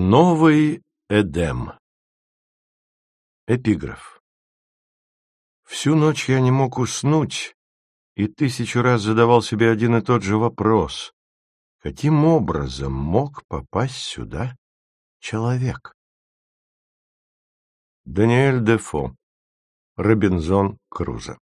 Новый Эдем. Эпиграф. Всю ночь я не мог уснуть и 1000 раз задавал себе один и тот же вопрос. Каким образом мог попасть сюда человек? Даниэль Дефо. Робинзон Крузо.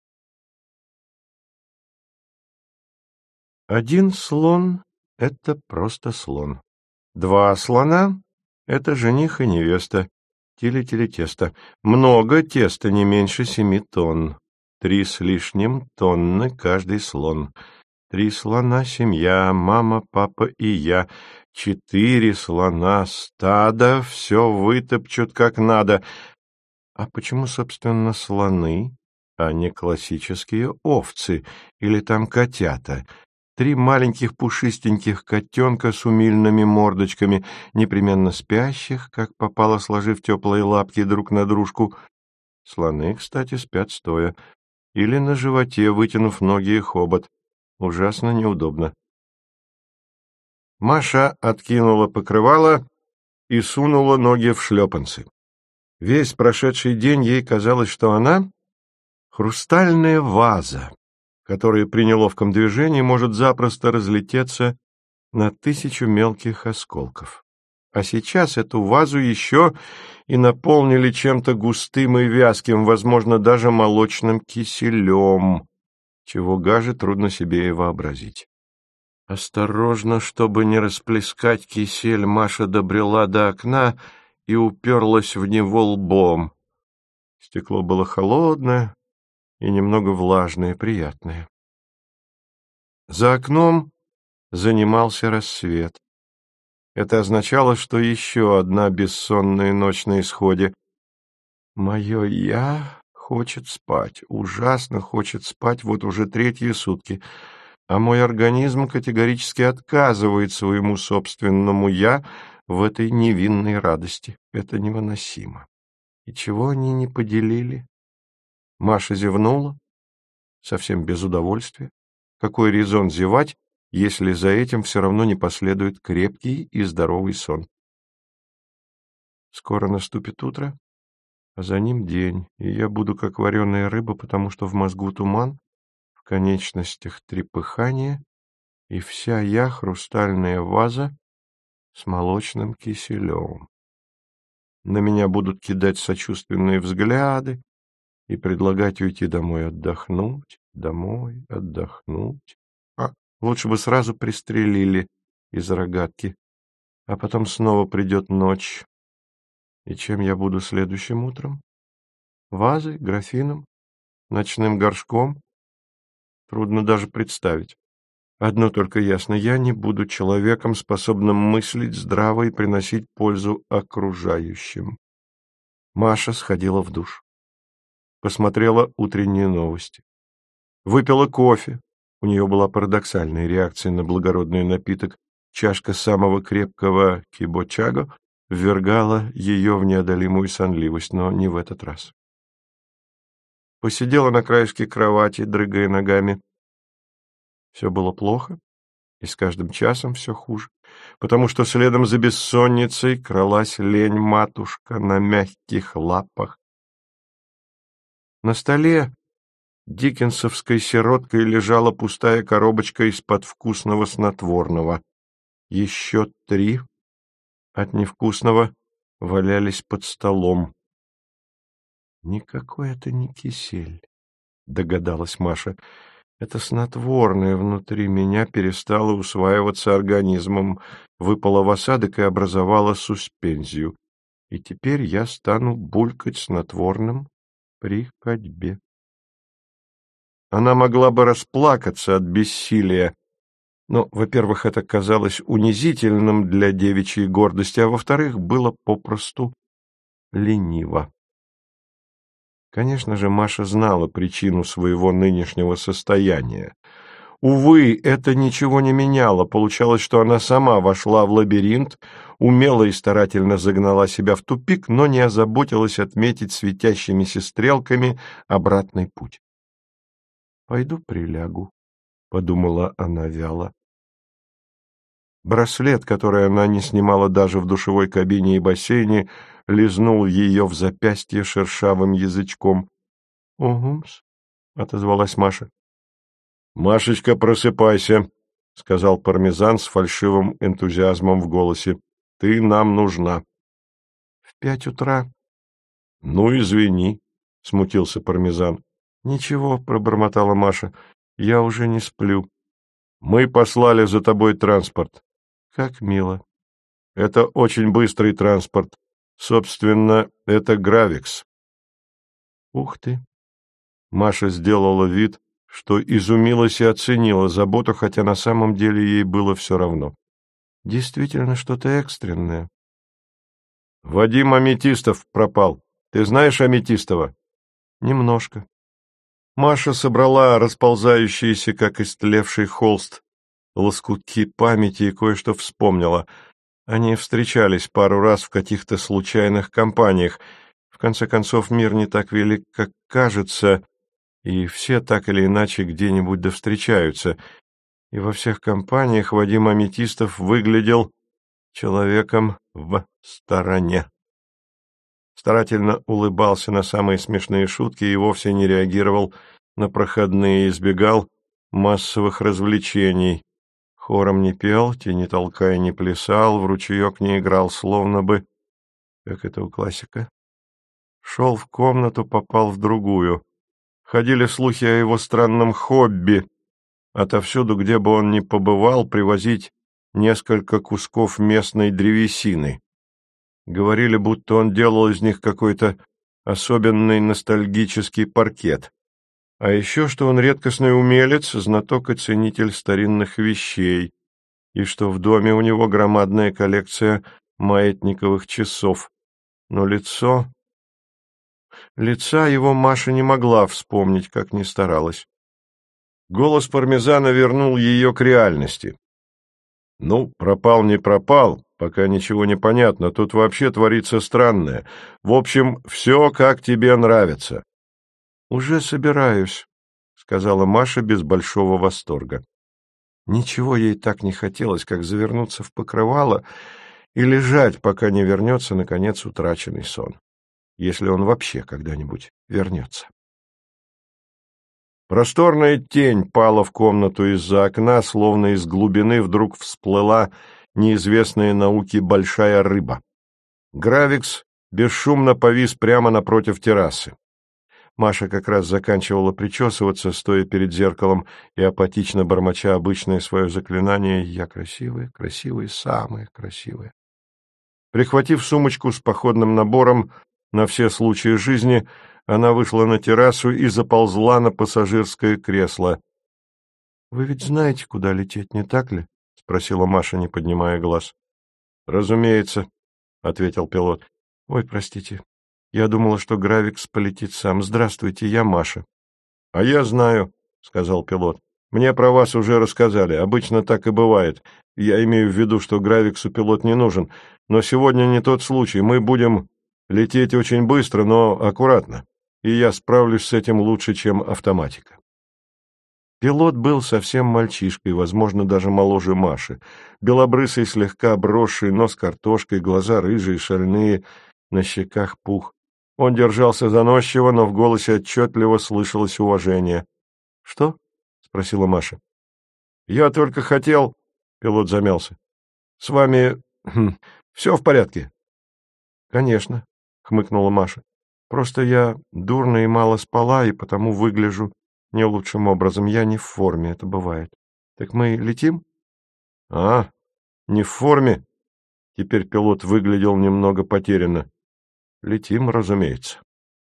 Один слон — это просто слон. 2 слона — это жених и невеста. Тили-тили-тесто. Много теста, не меньше 7 тонн. 3 с лишним тонны каждый слон. 3 слона — семья, мама, папа и я. 4 слона — стадо, все вытопчут как надо. А почему, собственно, слоны, а не классические овцы или там котята? 3 маленьких пушистеньких котенка с умильными мордочками, непременно спящих, как попало, сложив теплые лапки друг на дружку. Слоны, кстати, спят стоя. Или на животе, вытянув ноги и хобот. Ужасно неудобно. Маша откинула покрывало и сунула ноги в шлепанцы. Весь прошедший день ей казалось, что она — хрустальная ваза, которая при неловком движении может запросто разлететься на 1000 мелких осколков. А сейчас эту вазу еще и наполнили чем-то густым и вязким, возможно, даже молочным киселем, чего гаже трудно себе и вообразить. Осторожно, чтобы не расплескать кисель, Маша добрела до окна и уперлась в него лбом. Стекло было холодное и немного влажное, приятное. За окном занимался рассвет. Это означало, что еще одна бессонная ночь на исходе. Мое «я» хочет спать, ужасно хочет спать вот уже 3-е сутки, а мой организм категорически отказывает своему собственному «я» в этой невинной радости. Это невыносимо. И чего они не поделили? Маша зевнула, совсем без удовольствия. Какой резон зевать, если за этим все равно не последует крепкий и здоровый сон? Скоро наступит утро, а за ним день, и я буду как вареная рыба, потому что в мозгу туман, в конечностях трепыхание, и вся я хрустальная ваза с молочным киселем. На меня будут кидать сочувственные взгляды и предлагать уйти домой отдохнуть, А лучше бы сразу пристрелили из рогатки, а потом снова придет ночь. И чем я буду следующим утром? Вазой, графином, ночным горшком? Трудно даже представить. Одно только ясно — я не буду человеком, способным мыслить здраво и приносить пользу окружающим. Маша сходила в душ. Посмотрела утренние новости. Выпила кофе. У нее была парадоксальная реакция на благородный напиток. Чашка самого крепкого кибочаго ввергала ее в неодолимую сонливость, но не в этот раз. Посидела на краешке кровати, дрыгая ногами. Все было плохо, и с каждым часом все хуже, потому что следом за бессонницей кралась лень-матушка на мягких лапах. На столе диккенсовской сироткой лежала пустая коробочка из-под вкусного снотворного. Еще 3 от невкусного валялись под столом. «Никакой это не кисель», — догадалась Маша. «Это снотворное внутри меня перестало усваиваться организмом, выпало в осадок и образовало суспензию. И теперь я стану булькать снотворным при ходьбе». Она могла бы расплакаться от бессилия, но, во-первых, это казалось унизительным для девичьей гордости, а во-вторых, было попросту лениво. Конечно же, Маша знала причину своего нынешнего состояния. Увы, это ничего не меняло. Получалось, что она сама вошла в лабиринт, умело и старательно загнала себя в тупик, но не озаботилась отметить светящимися стрелками обратный путь. «Пойду прилягу», — подумала она вяло. Браслет, который она не снимала даже в душевой кабине и бассейне, лизнул ее в запястье шершавым язычком. — Угумс, — отозвалась Маша. — Машечка, просыпайся, — сказал Пармезан с фальшивым энтузиазмом в голосе. — Ты нам нужна. — В 5 утра? — Ну, извини, — смутился Пармезан. — Ничего, — пробормотала Маша, — я уже не сплю. — Мы послали за тобой транспорт. — Как мило. — Это очень быстрый транспорт. Собственно, это Гравикс. — Ух ты! Маша сделала вид, что изумилась и оценила заботу, хотя на самом деле ей было все равно. — Действительно что-то экстренное. — Вадим Аметистов пропал. Ты знаешь Аметистова? — Немножко. Маша собрала расползающиеся, как истлевший холст, лоскутки памяти и кое-что вспомнила. Они встречались пару раз в каких-то случайных компаниях. В конце концов, мир не так велик, как кажется, и все так или иначе где-нибудь да встречаются. И во всех компаниях Вадим Аметистов выглядел человеком в стороне. Старательно улыбался на самые смешные шутки и вовсе не реагировал на проходные, избегал массовых развлечений. Хором не пел, тени толкая не плясал, в ручеек не играл, словно бы, как это у классика. Шел в комнату, попал в другую. Ходили слухи о его странном хобби. Отовсюду, где бы он ни побывал, привозить несколько кусков местной древесины. Говорили, будто он делал из них какой-то особенный ностальгический паркет. А еще, что он редкостный умелец, знаток и ценитель старинных вещей, и что в доме у него громадная коллекция маятниковых часов. Но лица его Маша не могла вспомнить, как ни старалась. Голос Пармезана вернул ее к реальности. Ну, пропал не пропал, пока ничего не понятно, тут вообще творится странное. В общем, все, как тебе нравится. — Уже собираюсь, — сказала Маша без большого восторга. Ничего ей так не хотелось, как завернуться в покрывало и лежать, пока не вернется, наконец, утраченный сон, если он вообще когда-нибудь вернется. Просторная тень пала в комнату из-за окна, словно из глубины вдруг всплыла неизвестная науке большая рыба. Гравикс бесшумно повис прямо напротив террасы. Маша как раз заканчивала причесываться, стоя перед зеркалом и апатично бормоча обычное свое заклинание «Я красивая, красивая, самая красивая». Прихватив сумочку с походным набором на все случаи жизни, она вышла на террасу и заползла на пассажирское кресло. — Вы ведь знаете, куда лететь, не так ли? — спросила Маша, не поднимая глаз. — Разумеется, — ответил пилот. — Ой, простите. Я думала, что Гравикс полетит сам. Здравствуйте, я Маша. — А я знаю, — сказал пилот. — Мне про вас уже рассказали. Обычно так и бывает. Я имею в виду, что Гравиксу пилот не нужен. Но сегодня не тот случай. Мы будем лететь очень быстро, но аккуратно. И я справлюсь с этим лучше, чем автоматика. Пилот был совсем мальчишкой, возможно, даже моложе Маши. Белобрысый, слегка обросший, нос картошкой, глаза рыжие, шальные, на щеках пух. Он держался заносчиво, но в голосе отчетливо слышалось уважение. — Что? — спросила Маша. — Я только хотел... — пилот замялся. — С вами... все в порядке? — Конечно, — хмыкнула Маша. — Просто я дурно и мало спала, и потому выгляжу не лучшим образом. Я не в форме, это бывает. Так мы летим? — А, не в форме? Теперь пилот выглядел немного потерянно. — Летим, разумеется.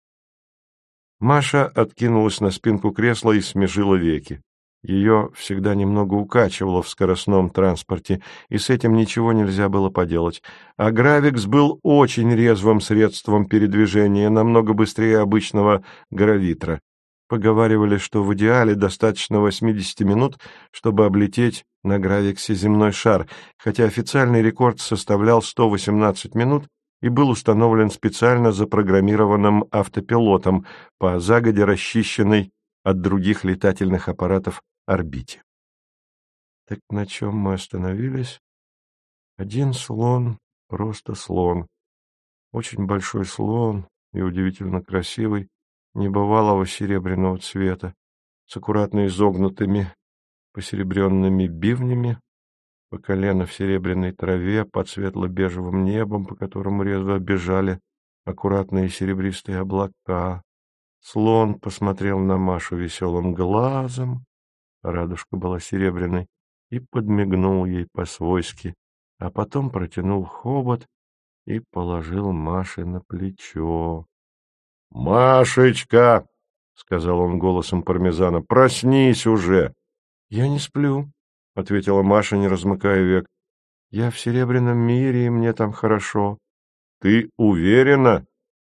Маша откинулась на спинку кресла и смежила веки. Ее всегда немного укачивало в скоростном транспорте, и с этим ничего нельзя было поделать. А Гравикс был очень резвым средством передвижения, намного быстрее обычного гравитра. Поговаривали, что в идеале достаточно 80 минут, чтобы облететь на Гравиксе земной шар, хотя официальный рекорд составлял 118 минут и был установлен специально запрограммированным автопилотом по загодя расчищенной от других летательных аппаратов орбите. Так на чем мы остановились? Один слон, просто слон. Очень большой слон и удивительно красивый, небывалого серебряного цвета, с аккуратно изогнутыми посеребренными бивнями, по колено в серебряной траве, под светло-бежевым небом, по которому резво бежали аккуратные серебристые облака. Слон посмотрел на Машу веселым глазом, радужка была серебряной, и подмигнул ей по-свойски, а потом протянул хобот и положил Маше на плечо. — Машечка! — сказал он голосом пармезана. — Проснись уже! — Я не сплю, — ответила Маша, не размыкая век. — Я в серебряном мире, и мне там хорошо. — Ты уверена?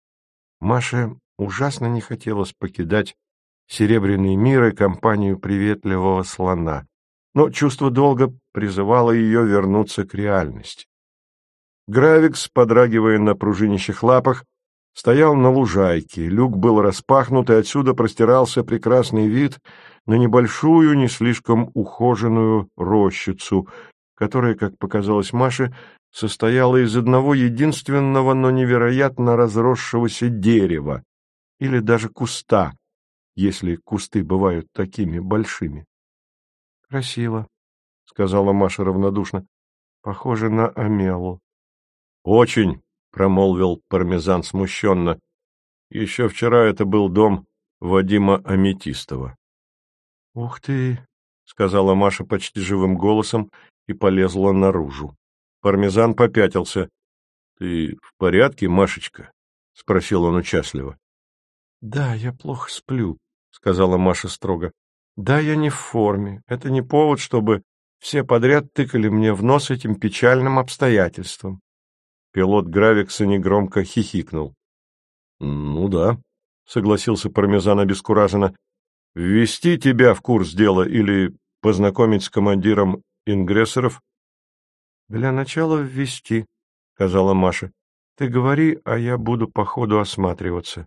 Маше ужасно не хотелось покидать серебряный мир и компанию приветливого слона, но чувство долга призывало ее вернуться к реальности. Гравикс, подрагивая на пружинищих лапах, стоял на лужайке, люк был распахнут, и отсюда простирался прекрасный вид на небольшую, не слишком ухоженную рощицу, которая, как показалось Маше, состояла из одного единственного, но невероятно разросшегося дерева или даже куста, если кусты бывают такими большими. — Красиво, — сказала Маша равнодушно, — похоже на омелу. — Очень, — промолвил пармезан смущенно. — Еще вчера это был дом Вадима Аметистова. — Ух ты, — сказала Маша почти живым голосом и полезла наружу. Пармезан попятился. — Ты в порядке, Машечка? — спросил он участливо. — Да, я плохо сплю, — сказала Маша строго. — Да, я не в форме. Это не повод, чтобы все подряд тыкали мне в нос этим печальным обстоятельством. Пилот Гравикса негромко хихикнул. — Ну да, — согласился пармезан обескураженно. — Ввести тебя в курс дела или познакомить с командиром ингрессоров? — Для начала ввести, — сказала Маша. — Ты говори, а я буду по ходу осматриваться.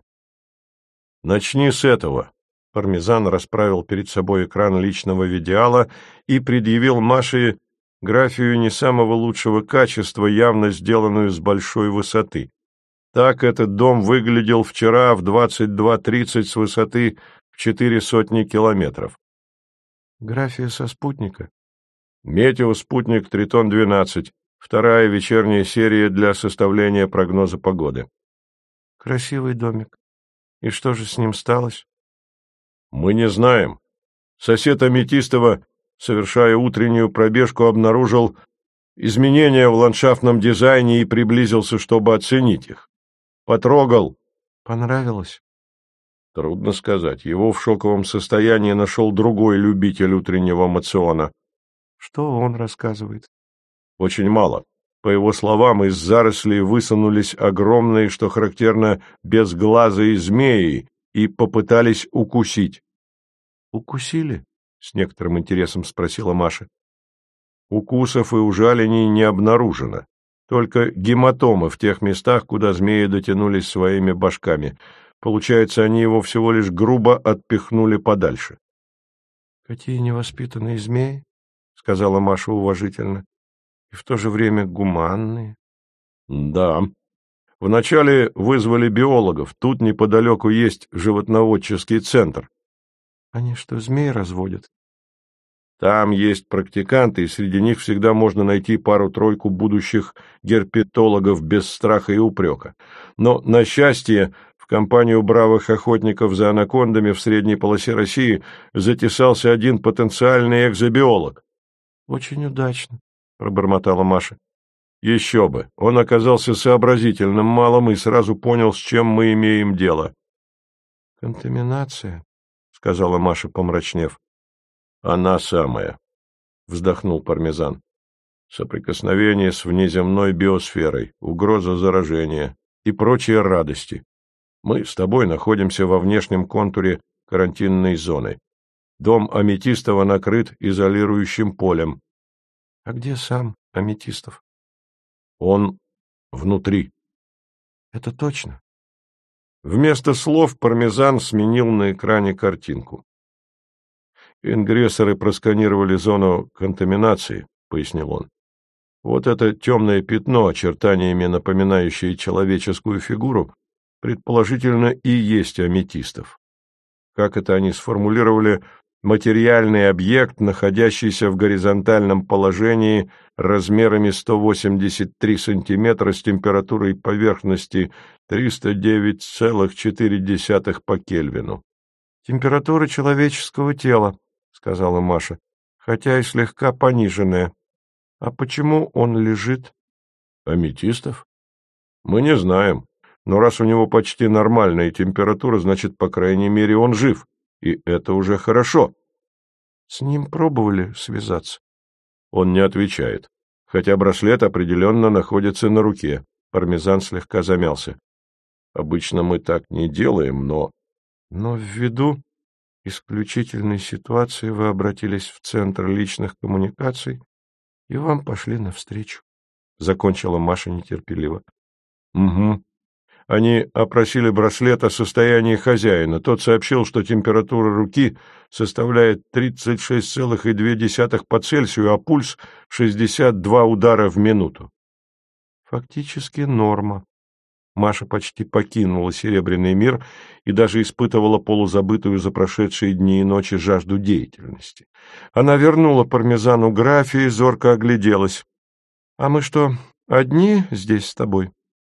— Начни с этого. Пармезан расправил перед собой экран личного видеала и предъявил Маше графию не самого лучшего качества, явно сделанную с большой высоты. Так этот дом выглядел вчера в 22:30 с высоты в 400 километров. Графия со спутника? Метеоспутник Тритон-12, вторая вечерняя серия для составления прогноза погоды. Красивый домик. И что же с ним сталось? Мы не знаем. Сосед Аметистова, совершая утреннюю пробежку, обнаружил изменения в ландшафтном дизайне и приблизился, чтобы оценить их. Потрогал. Понравилось? Трудно сказать. Его в шоковом состоянии нашел другой любитель утреннего моциона. Что он рассказывает? Очень мало. По его словам, из зарослей высунулись огромные, что характерно, безглазые змеи и попытались укусить. Укусили? С некоторым интересом спросила Маша. Укусов и ужалений не обнаружено. Только гематомы в тех местах, куда змеи дотянулись своими башками. Получается, они его всего лишь грубо отпихнули подальше. — Какие невоспитанные змеи, — сказала Маша уважительно, — и в то же время гуманные. — Да. Вначале вызвали биологов. Тут неподалеку есть животноводческий центр. — Они что, змей разводят? Там есть практиканты, и среди них всегда можно найти пару-тройку будущих герпетологов без страха и упрека. Но, на счастье, в компанию бравых охотников за анакондами в средней полосе России затесался один потенциальный экзобиолог. — Очень удачно, — пробормотала Маша. — Еще бы. Он оказался сообразительным малым и сразу понял, с чем мы имеем дело. — Контаминация, — сказала Маша, помрачнев. — Она самая, — вздохнул пармезан. — Соприкосновение с внеземной биосферой, угроза заражения и прочие радости. Мы с тобой находимся во внешнем контуре карантинной зоны. Дом Аметистова накрыт изолирующим полем. — А где сам Аметистов? — Он внутри. — Это точно? Вместо слов пармезан сменил на экране картинку. «Ингрессоры просканировали зону контаминации», — пояснил он. Вот это темное пятно, очертаниями напоминающее человеческую фигуру, предположительно и есть аметистов. Как это они сформулировали, материальный объект, находящийся в горизонтальном положении размерами 183 сантиметра с температурой поверхности 309,4 по Кельвину. «Температура человеческого тела», — сказала Маша, — «хотя и слегка пониженная. А почему он лежит?» «Аметистов? Мы не знаем. Но раз у него почти нормальная температура, значит, по крайней мере, он жив. И это уже хорошо». «С ним пробовали связаться?» Он не отвечает. Хотя браслет определенно находится на руке. Пармезан слегка замялся. «Обычно мы так не делаем, но...» «Но ввиду исключительной ситуации вы обратились в Центр личных коммуникаций, и вам пошли навстречу», — закончила Маша нетерпеливо. «Угу. Они опросили браслет о состоянии хозяина. Тот сообщил, что температура руки составляет 36,2 по Цельсию, а пульс — 62 удара в минуту». «Фактически норма». Маша почти покинула Серебряный мир и даже испытывала полузабытую за прошедшие дни и ночи жажду деятельности. Она вернула Пармезану графи и зорко огляделась. «А мы что, одни здесь с тобой?»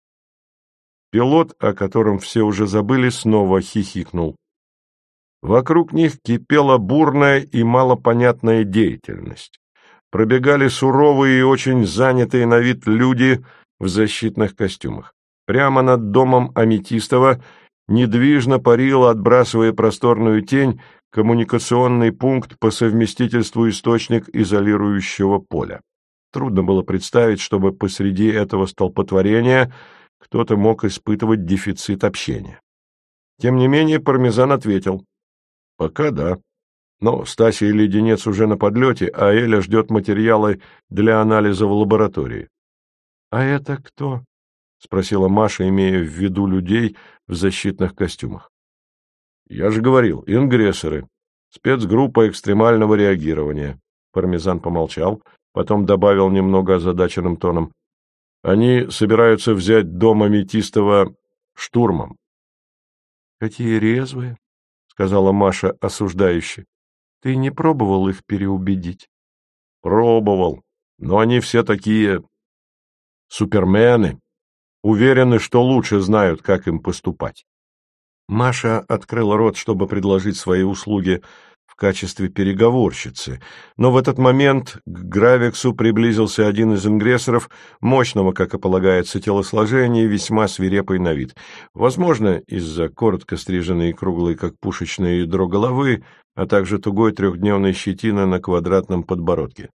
Пилот, о котором все уже забыли, снова хихикнул. Вокруг них кипела бурная и малопонятная деятельность. Пробегали суровые и очень занятые на вид люди в защитных костюмах. Прямо над домом Аметистова недвижно парил, отбрасывая просторную тень, коммуникационный пункт по совместительству источник изолирующего поля. Трудно было представить, чтобы посреди этого столпотворения кто-то мог испытывать дефицит общения. Тем не менее, Пармезан ответил: «Пока да. Но Стасий Леденец уже на подлете, а Эля ждет материалы для анализа в лаборатории». «А это кто?» — спросила Маша, имея в виду людей в защитных костюмах. «Я же говорил, ингрессоры. Спецгруппа экстремального реагирования». Пармезан помолчал, потом добавил немного озадаченным тоном: «Они собираются взять дом Аметистова штурмом». «Какие резвые», — сказала Маша осуждающе. «Ты не пробовал их переубедить?» «Пробовал, но они все такие супермены. Уверены, что лучше знают, как им поступать». Маша открыла рот, чтобы предложить свои услуги в качестве переговорщицы, но в этот момент к Гравиксу приблизился один из ингрессоров, мощного, как и полагается, телосложения и весьма свирепый на вид. Возможно, из-за коротко стриженной и круглой, как пушечное ядро, головы, а также тугой трехдневной щетины на квадратном подбородке.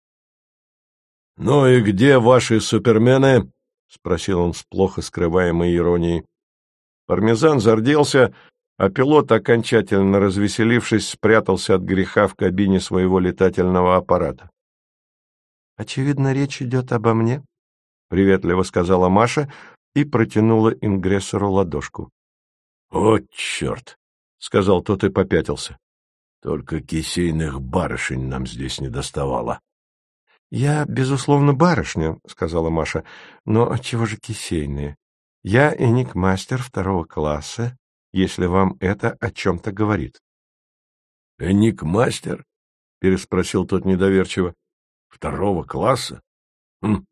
«Ну и где ваши супермены?» — спросил он с плохо скрываемой иронией. Пармезан зарделся, а пилот, окончательно развеселившись, спрятался от греха в кабине своего летательного аппарата. «Очевидно, речь идет обо мне», — приветливо сказала Маша и протянула ингрессору ладошку. «О, черт!» — сказал тот и попятился. «Только кисейных барышень нам здесь не доставало». «Я, безусловно, барышня», — сказала Маша, — «но отчего же кисейные? Я эникмастер 2 класса, если вам это о чем-то говорит». «Эникмастер?» — переспросил тот недоверчиво. «2 класса? Хм.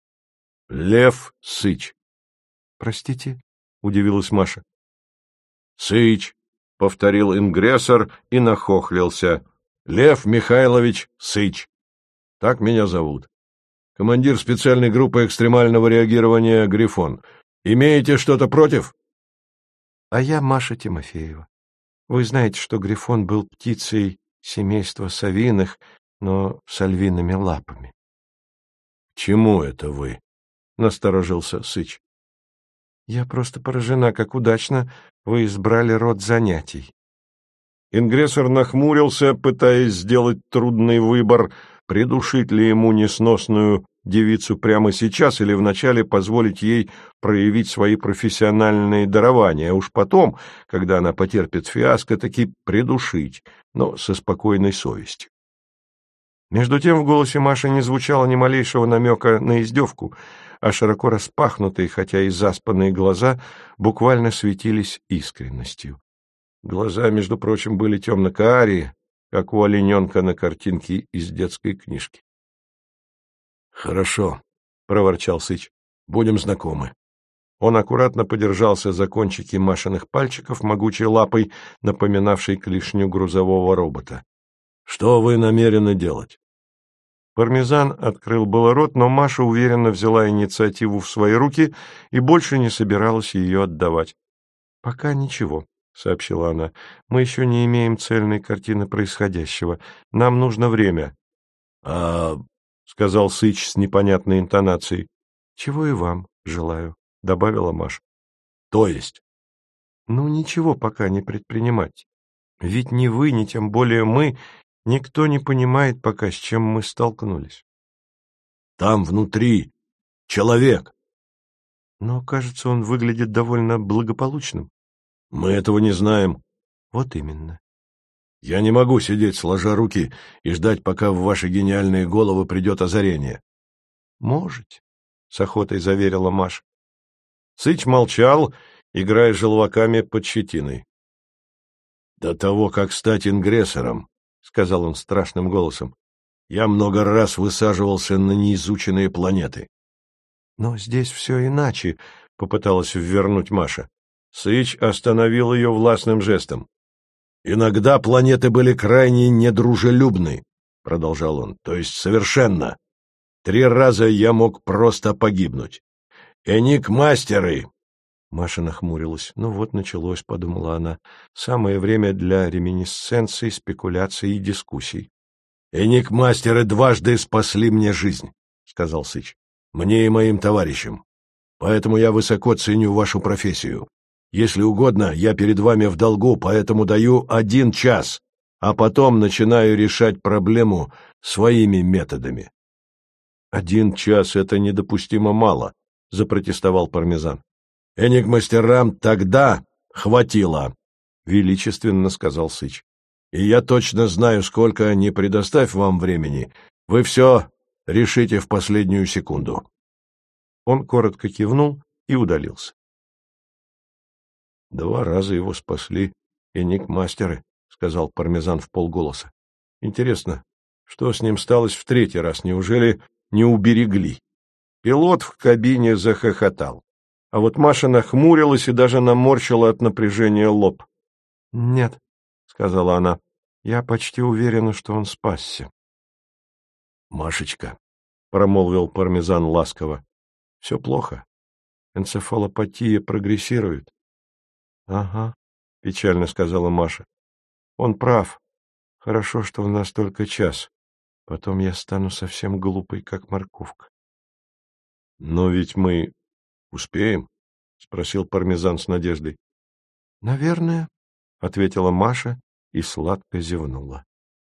Лев Сыч». «Простите?» — удивилась Маша. «Сыч», — повторил ингрессор и нахохлился. «Лев Михайлович Сыч. Так меня зовут. Командир специальной группы экстремального реагирования «Грифон». Имеете что-то против?» «А я Маша Тимофеева. Вы знаете, что Грифон был птицей семейства совиных, но с львиными лапами». «Чему это вы?» — насторожился Сыч. «Я просто поражена, как удачно вы избрали род занятий». Ингрессор нахмурился, пытаясь сделать трудный выбор, придушить ли ему несносную девицу прямо сейчас или вначале позволить ей проявить свои профессиональные дарования, а уж потом, когда она потерпит фиаско, таки придушить, но со спокойной совестью. Между тем в голосе Маши не звучало ни малейшего намека на издевку, а широко распахнутые, хотя и заспанные глаза буквально светились искренностью. Глаза, между прочим, были темно-карие, как у олененка на картинке из детской книжки. — Хорошо, — проворчал Сыч, — будем знакомы. Он аккуратно подержался за кончики Машиных пальчиков могучей лапой, напоминавшей клешню грузового робота. — Что вы намерены делать? Пармезан открыл было рот, но Маша уверенно взяла инициативу в свои руки и больше не собиралась ее отдавать. — Пока ничего, — сообщила она. — Мы еще не имеем цельной картины происходящего. Нам нужно время. — сказал Сыч с непонятной интонацией. — Чего и вам желаю, — добавила Маша. — То есть? — Ну, ничего пока не предпринимать. Ведь ни вы, ни тем более мы, никто не понимает пока, с чем мы столкнулись. — Там внутри человек. — Но, кажется, он выглядит довольно благополучным. — Мы этого не знаем. — Вот именно. — Я не могу сидеть сложа руки и ждать, пока в ваши гениальные головы придет озарение. — Можете, — с охотой заверила Маша. Сыч молчал, играя желваками под щетиной. — До того, как стать ингрессором, — сказал он страшным голосом, — я много раз высаживался на неизученные планеты. — Но здесь все иначе, — попыталась ввернуть Маша. Сыч остановил ее властным жестом. — Иногда планеты были крайне недружелюбны, — продолжал он, — то есть совершенно. 3 раза я мог просто погибнуть. Эникмастеры! Маша нахмурилась. Ну вот началось, — подумала она. Самое время для реминисценций, спекуляций и дискуссий. — Эникмастеры дважды спасли мне жизнь, — сказал Сыч. — Мне и моим товарищам. Поэтому я высоко ценю вашу профессию. Если угодно, я перед вами в долгу, поэтому даю 1 час, а потом начинаю решать проблему своими методами. — 1 час — это недопустимо мало, — запротестовал Пармезан. — Эникмастерам тогда хватило, — величественно сказал Сыч. — И я точно знаю, сколько не предоставь вам времени, вы все решите в последнюю секунду. Он коротко кивнул и удалился. 2 раза его спасли эникмастеры, — сказал Пармезан вполголоса. — Интересно, что с ним сталось в 3-й раз? Неужели не уберегли? Пилот в кабине захохотал. А вот Маша нахмурилась и даже наморщила от напряжения лоб. — Нет, — сказала она, — я почти уверена, что он спасся. — Машечка, — промолвил Пармезан ласково, — все плохо. Энцефалопатия прогрессирует. — Ага, — печально сказала Маша. — Он прав. Хорошо, что у нас только час. Потом я стану совсем глупой, как морковка. — Но ведь мы успеем? — спросил Пармезан с надеждой. — Наверное, — ответила Маша и сладко зевнула.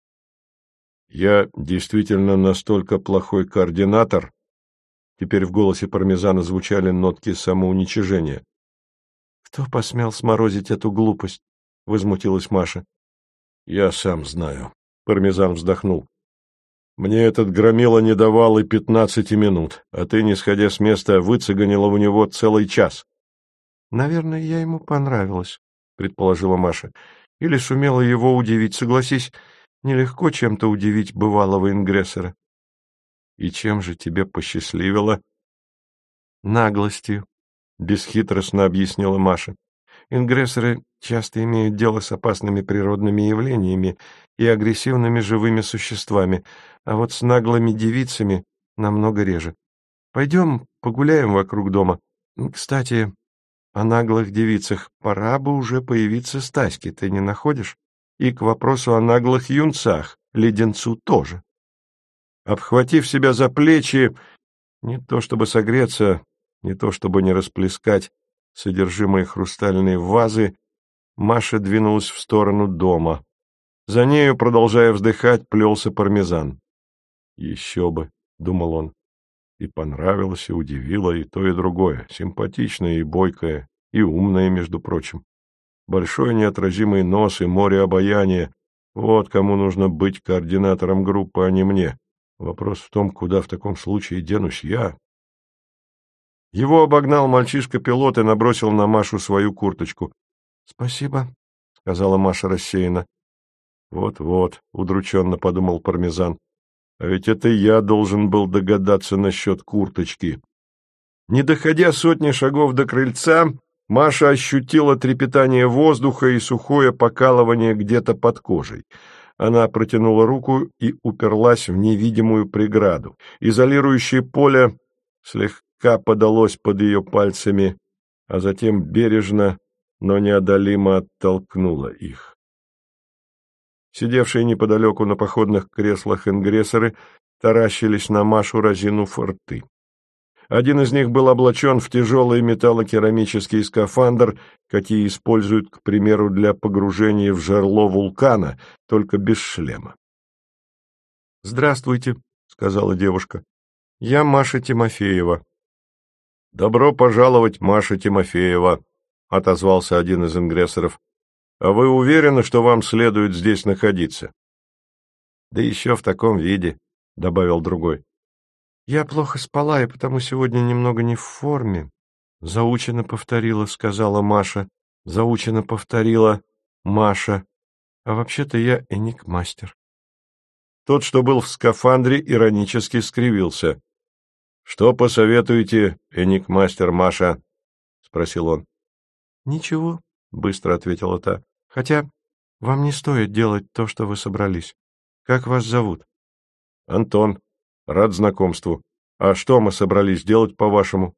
— Я действительно настолько плохой координатор? Теперь в голосе Пармезана звучали нотки самоуничижения. — Кто посмел сморозить эту глупость? — возмутилась Маша. — Я сам знаю. Пармезан вздохнул. Мне этот громила не давал и 15 минут, а ты, не сходя с места, выцеганила у него целый час. — Наверное, я ему понравилась, — предположила Маша. — Или сумела его удивить. Согласись, нелегко чем-то удивить бывалого ингрессора. — И чем же тебе посчастливило? — Наглостью, — бесхитростно объяснила Маша. Ингрессоры часто имеют дело с опасными природными явлениями и агрессивными живыми существами, а вот с наглыми девицами намного реже. Пойдем погуляем вокруг дома. Кстати, о наглых девицах пора бы уже появиться Стаське, ты не находишь? И к вопросу о наглых юнцах, леденцу тоже. Обхватив себя за плечи, не то чтобы согреться, не то чтобы не расплескать содержимое хрустальной вазы, Маша двинулась в сторону дома. За нею, продолжая вздыхать, плелся Пармезан. «Еще бы», — думал он, — и понравилось, и удивило, и то, и другое, симпатичное и бойкое, и умное, между прочим. Большой неотразимый нос и море обаяния, Вот кому нужно быть координатором группы, а не мне. Вопрос в том, куда в таком случае денусь я. Его обогнал мальчишка-пилот и набросил на Машу свою курточку. — Спасибо, — сказала Маша рассеянно. Вот-вот, — удрученно подумал Пармезан. А ведь это я должен был догадаться насчет курточки. Не доходя сотни шагов до крыльца, Маша ощутила трепетание воздуха и сухое покалывание где-то под кожей. Она протянула руку и уперлась в невидимую преграду. Изолирующее поле слегка подалось под ее пальцами, а затем бережно, но неодолимо оттолкнуло их. Сидевшие неподалеку на походных креслах ингрессоры таращились на Машу, разинув рты. Один из них был облачен в тяжелый металлокерамический скафандр, какие используют, к примеру, для погружения в жерло вулкана, только без шлема. — Здравствуйте, — сказала девушка. — Я Маша Тимофеева. — Добро пожаловать, Маша Тимофеева, — отозвался один из ингрессоров. — А вы уверены, что вам следует здесь находиться? — Да еще в таком виде, — добавил другой. — Я плохо спала, и потому сегодня немного не в форме. Заучено повторила, — сказала Маша. Заучено повторила Маша. А вообще-то я эникмастер. Тот, что был в скафандре, иронически скривился. — Что посоветуете, эникмастер Маша? — спросил он. — Ничего, — быстро ответила та. — Хотя вам не стоит делать то, что вы собрались. Как вас зовут? — Антон. Рад знакомству. А что мы собрались делать, по-вашему?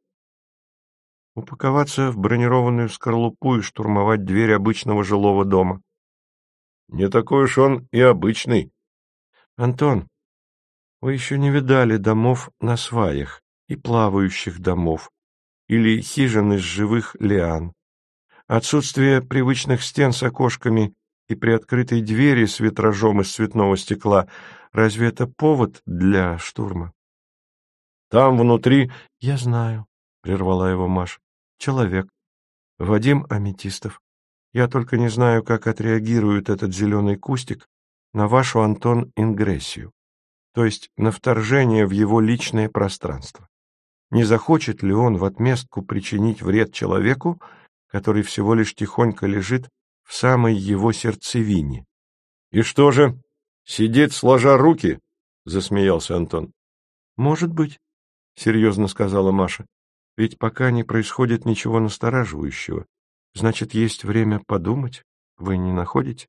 — Упаковаться в бронированную скорлупу и штурмовать дверь обычного жилого дома. — Не такой уж он и обычный. — Антон, вы еще не видали домов на сваях и плавающих домов, или хижин из живых лиан. Отсутствие привычных стен с окошками и приоткрытой двери с витражом из цветного стекла — разве это повод для штурма? — Там внутри... — Я знаю, — прервала его Маша. — Человек. Вадим Аметистов. Я только не знаю, как отреагирует этот зеленый кустик на вашу, Антон, ингрессию, то есть на вторжение в его личное пространство. Не захочет ли он в отместку причинить вред человеку, который всего лишь тихонько лежит в самой его сердцевине? — И что же, сидеть сложа руки? — засмеялся Антон. — Может быть, — серьезно сказала Маша, — ведь пока не происходит ничего настораживающего. Значит, есть время подумать. Вы не находите?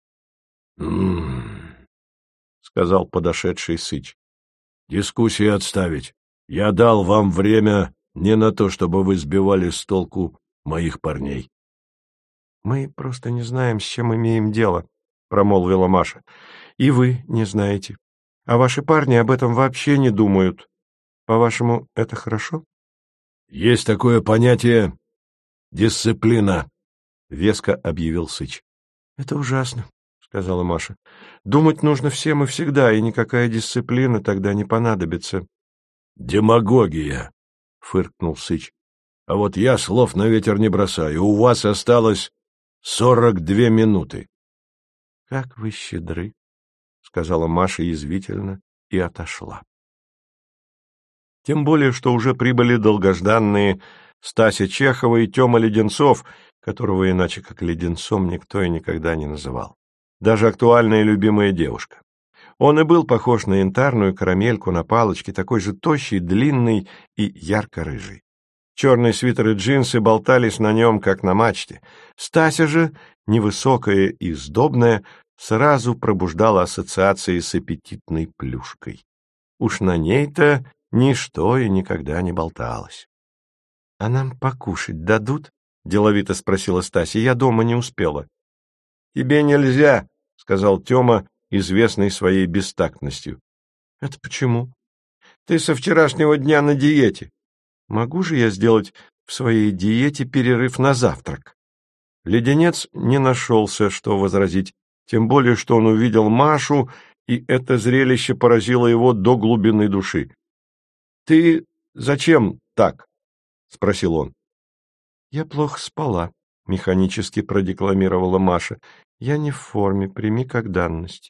— сказал подошедший Сыч. — Дискуссии отставить. Я дал вам время не на то, чтобы вы сбивали с толку моих парней. — Мы просто не знаем, с чем имеем дело, — промолвила Маша. — И вы не знаете. А ваши парни об этом вообще не думают. По-вашему, это хорошо? — Есть такое понятие — дисциплина, — веско объявил Сыч. — Это ужасно, — сказала Маша. — Думать нужно всем и всегда, и никакая дисциплина тогда не понадобится. — Демагогия, — фыркнул Сыч. — А вот я слов на ветер не бросаю. У вас осталось 42 минуты. — Как вы щедры, — сказала Маша язвительно и отошла. Тем более, что уже прибыли долгожданные Стася Чехова и Тёма Леденцов, которого иначе как Леденцом никто и никогда не называл. Даже актуальная любимая девушка. Он и был похож на янтарную карамельку на палочке, такой же тощий, длинный и ярко-рыжий. Черные свитер и джинсы болтались на нем, как на мачте. Стася же, невысокая и сдобная, сразу пробуждала ассоциации с аппетитной плюшкой. Уж на ней-то ничто и никогда не болталось. — А нам покушать дадут? — деловито спросила Стася. — Я дома не успела. — Тебе нельзя, — сказал Тёма, известный своей бестактностью. — Это почему? — Ты со вчерашнего дня на диете. — Могу же я сделать в своей диете перерыв на завтрак? Леденец не нашелся, что возразить, тем более, что он увидел Машу, и это зрелище поразило его до глубины души. — Ты зачем так? — спросил он. — Я плохо спала, — механически продекламировала Маша. Я не в форме, прими как данность.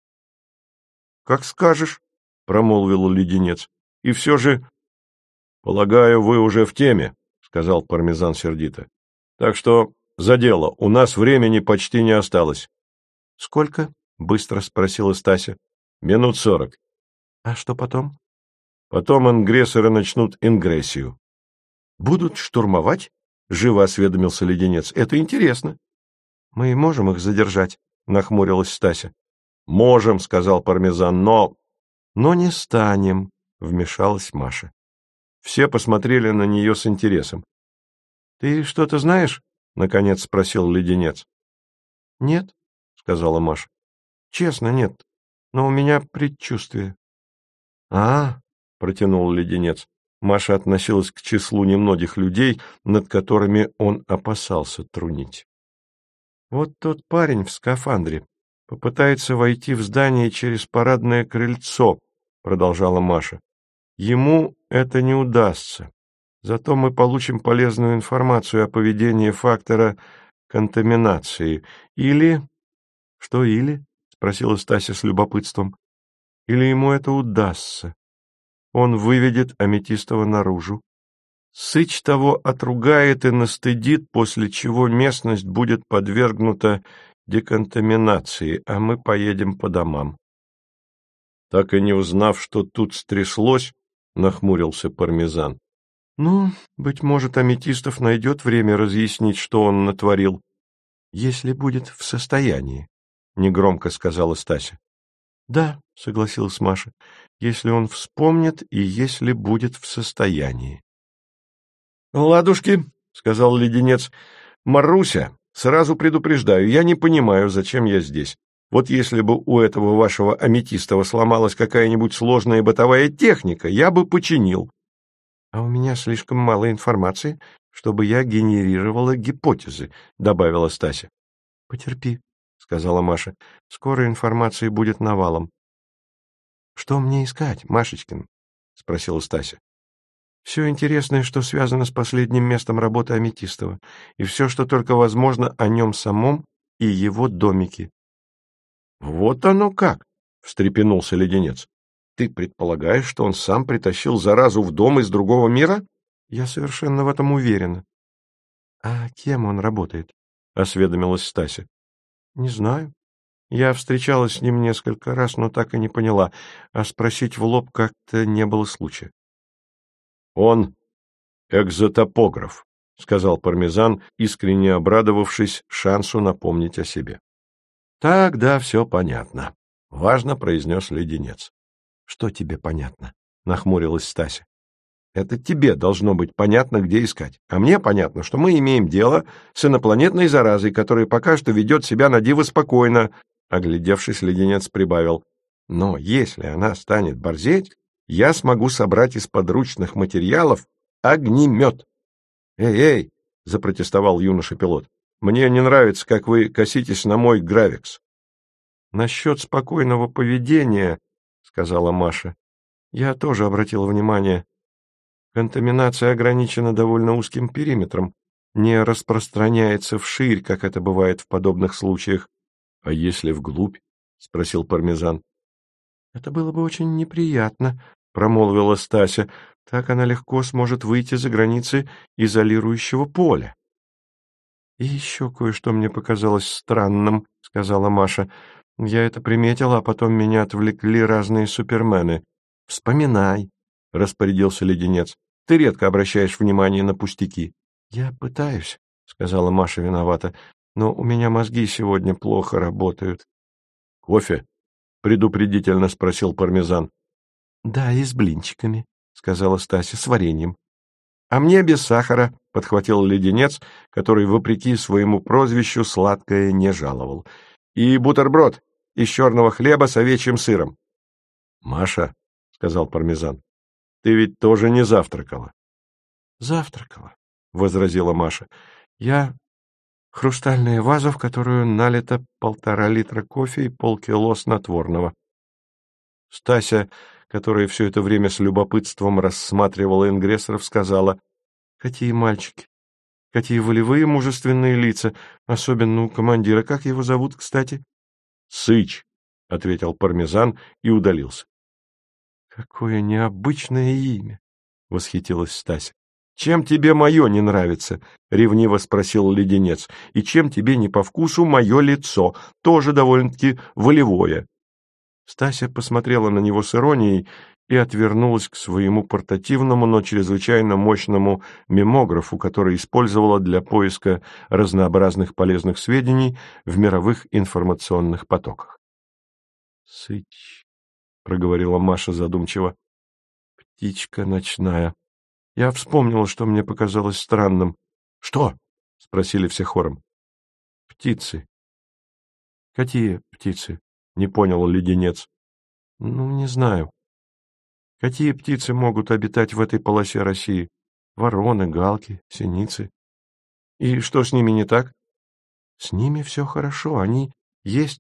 — Как скажешь, — промолвил леденец. — И все же... — Полагаю, вы уже в теме, — сказал Пармезан сердито. — Так что за дело, у нас времени почти не осталось. — Сколько? — быстро спросила Стася. — Минут 40. — А что потом? — Потом ингрессоры начнут ингрессию. — Будут штурмовать? — живо осведомился леденец. — Это интересно. — Мы можем их задержать? — нахмурилась Стася. — Можем, — сказал Пармезан, — но... — Но не станем, — вмешалась Маша. Все посмотрели на нее с интересом. — Ты что-то знаешь? — наконец спросил леденец. — Нет, — сказала Маша. — Честно, нет. Но у меня предчувствие. — протянул леденец. Маша относилась к числу немногих людей, над которыми он опасался трунить. — Вот тот парень в скафандре попытается войти в здание через парадное крыльцо, — продолжала Маша. — Ему это не удастся. Зато мы получим полезную информацию о поведении фактора контаминации. Или... — Что или? — спросила Стася с любопытством. — Или ему это удастся? Он выведет Аметистова наружу. Сыч того отругает и настыдит, после чего местность будет подвергнута деконтаминации, а мы поедем по домам. Так и не узнав, что тут стряслось, нахмурился Пармезан. Ну, быть может, Аметистов найдет время разъяснить, что он натворил, если будет в состоянии, — негромко сказала Стася. — Да, — согласилась Маша, — если он вспомнит и если будет в состоянии. — Ладушки, — сказал леденец, — Маруся, сразу предупреждаю, я не понимаю, зачем я здесь. Вот если бы у этого вашего Аметистова сломалась какая-нибудь сложная бытовая техника, я бы починил. — А у меня слишком мало информации, чтобы я генерировала гипотезы, — добавила Стася. — Потерпи, — сказала Маша. — Скоро информации будет навалом. — Что мне искать, Машечкин? — спросила Стася. — Все интересное, что связано с последним местом работы Аметистова, и все, что только возможно о нем самом и его домике. — Вот оно как! — встрепенулся леденец. — Ты предполагаешь, что он сам притащил заразу в дом из другого мира? — Я совершенно в этом уверена. — А кем он работает? — осведомилась Стася. — Не знаю. Я встречалась с ним несколько раз, но так и не поняла, а спросить в лоб как-то не было случая. — Он экзотопограф, — сказал Пармезан, искренне обрадовавшись шансу напомнить о себе. — Так, да, все понятно, — важно произнес леденец. — Что тебе понятно? — нахмурилась Стася. — Это тебе должно быть понятно, где искать. А мне понятно, что мы имеем дело с инопланетной заразой, которая пока что ведет себя на диво спокойно. Оглядевшись, леденец прибавил. Но если она станет борзеть, я смогу собрать из подручных материалов огнемет. «Эй, — запротестовал юноша-пилот, — мне не нравится, как вы коситесь на мой гравикс. — Насчет спокойного поведения, — сказала Маша, — я тоже обратила внимание. Контаминация ограничена довольно узким периметром, не распространяется вширь, как это бывает в подобных случаях. — А если вглубь? — спросил Пармезан. — Это было бы очень неприятно, — промолвила Стася. — Так она легко сможет выйти за границы изолирующего поля. — И еще кое-что мне показалось странным, — сказала Маша. — Я это приметила, а потом меня отвлекли разные супермены. — Вспоминай, — распорядился леденец. — Ты редко обращаешь внимание на пустяки. — Я пытаюсь, — сказала Маша виновата, — но у меня мозги сегодня плохо работают. — Кофе? — предупредительно спросил Пармезан. — Да, и с блинчиками, — сказала Стася, — с вареньем. — А мне без сахара, — подхватил леденец, который, вопреки своему прозвищу, сладкое не жаловал. — И бутерброд из черного хлеба с овечьим сыром. — Маша, — сказал Пармезан, — ты ведь тоже не завтракала. — Завтракала, — возразила Маша. — Я... Хрустальная ваза, в которую налито 1,5 литра кофе и полкило снотворного. Стася, которая все это время с любопытством рассматривала ингрессоров, сказала: — Какие мальчики! Какие волевые мужественные лица, особенно у командира. Как его зовут, кстати? — Сыч, — ответил Пармезан и удалился. — Какое необычное имя! — восхитилась Стася. — Чем тебе мое не нравится? — ревниво спросил Леденец. — И чем тебе не по вкусу мое лицо? Тоже довольно-таки волевое. Стася посмотрела на него с иронией и отвернулась к своему портативному, но чрезвычайно мощному мемографу, который использовала для поиска разнообразных полезных сведений в мировых информационных потоках. — Сыч, — проговорила Маша задумчиво, — птичка ночная. Я вспомнила, что мне показалось странным. — Что? — спросили все хором. — Птицы. — Какие птицы? — не понял Леденец. — Ну, не знаю. Какие птицы могут обитать в этой полосе России? Вороны, галки, синицы. И что с ними не так? С ними все хорошо, они есть.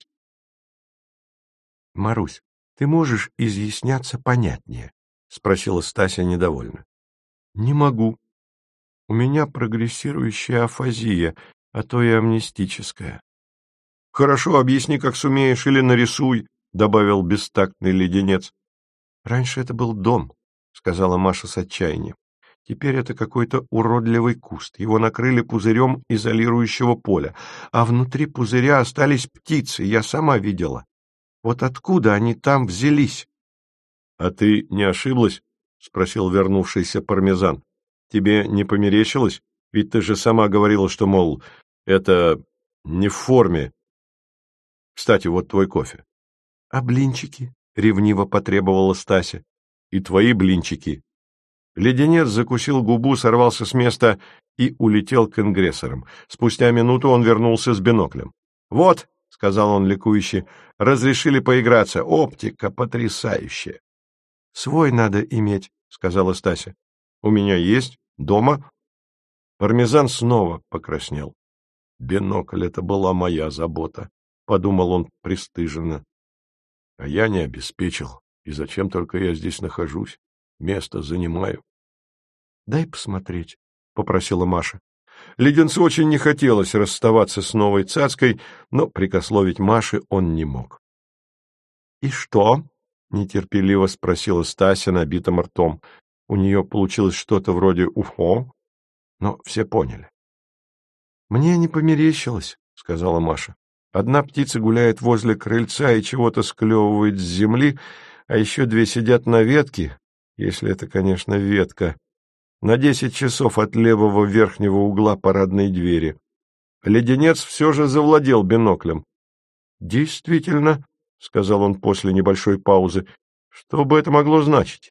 Марусь, ты можешь изъясняться понятнее? — спросила Стася недовольно. — Не могу. У меня прогрессирующая афазия, а то и амнестическая. — Хорошо, объясни, как сумеешь, или нарисуй, — добавил бестактный Леденец. — Раньше это был дом, — сказала Маша с отчаянием. Теперь это какой-то уродливый куст. Его накрыли пузырем изолирующего поля, а внутри пузыря остались птицы, я сама видела. Вот откуда они там взялись? — А ты не ошиблась? — спросил вернувшийся Пармезан. — Тебе не померещилось? Ведь ты же сама говорила, что, мол, это не в форме. Кстати, вот твой кофе. — А блинчики? — ревниво потребовала Стася. — И твои блинчики. Леденец закусил губу, сорвался с места и улетел к ингрессорам. Спустя минуту он вернулся с биноклем. — Вот, — сказал он ликующе, — разрешили поиграться. Оптика потрясающая. — Свой надо иметь, — сказала Стася. — У меня есть. Дома. Пармезан снова покраснел. Бинокль — это была моя забота, — подумал он пристыженно. А я не обеспечил. И зачем только я здесь нахожусь? Место занимаю. — Дай посмотреть, — попросила Маша. Леденцу очень не хотелось расставаться с новой цацкой, но прикословить Маше он не мог. — И что? — нетерпеливо спросила Стася набитым ртом. У нее получилось что-то вроде «ухо», но все поняли. — Мне не померещилось, — сказала Маша. Одна птица гуляет возле крыльца и чего-то склевывает с земли, а еще две сидят на ветке, если это, конечно, ветка, на 10 часов от левого верхнего угла парадной двери. Леденец все же завладел биноклем. — Действительно, — сказал он после небольшой паузы, — что бы это могло значить?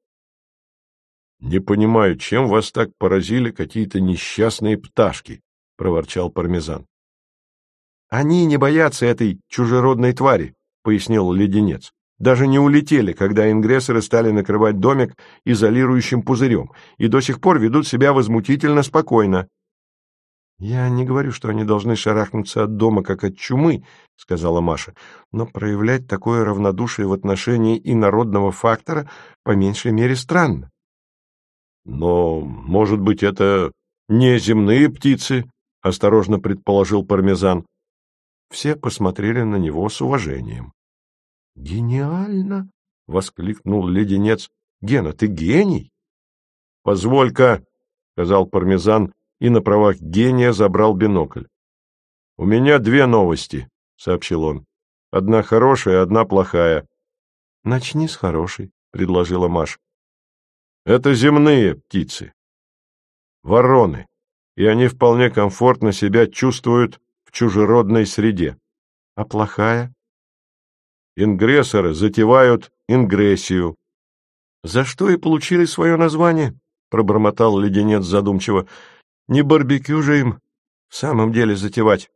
— Не понимаю, чем вас так поразили какие-то несчастные пташки, — проворчал Пармезан. — Они не боятся этой чужеродной твари, — пояснил Леденец. Даже не улетели, когда ингрессоры стали накрывать домик изолирующим пузырем, и до сих пор ведут себя возмутительно спокойно. — Я не говорю, что они должны шарахнуться от дома, как от чумы, — сказала Маша, — но проявлять такое равнодушие в отношении инородного фактора по меньшей мере странно. — Но, может быть, это не земные птицы, — осторожно предположил Пармезан. Все посмотрели на него с уважением. — Гениально! — воскликнул Леденец. — Гена, ты гений? — Позволь-ка, — сказал Пармезан, и на правах гения забрал бинокль. — У меня 2 новости, — сообщил он. — Одна хорошая, одна плохая. — Начни с хорошей, — предложила Маша. — Это земные птицы. Вороны. И они вполне комфортно себя чувствуют в чужеродной среде. — А плохая? Ингрессоры затевают ингрессию. — За что и получили свое название, — пробормотал Леденец задумчиво. — Не барбекю же им в самом деле затевать.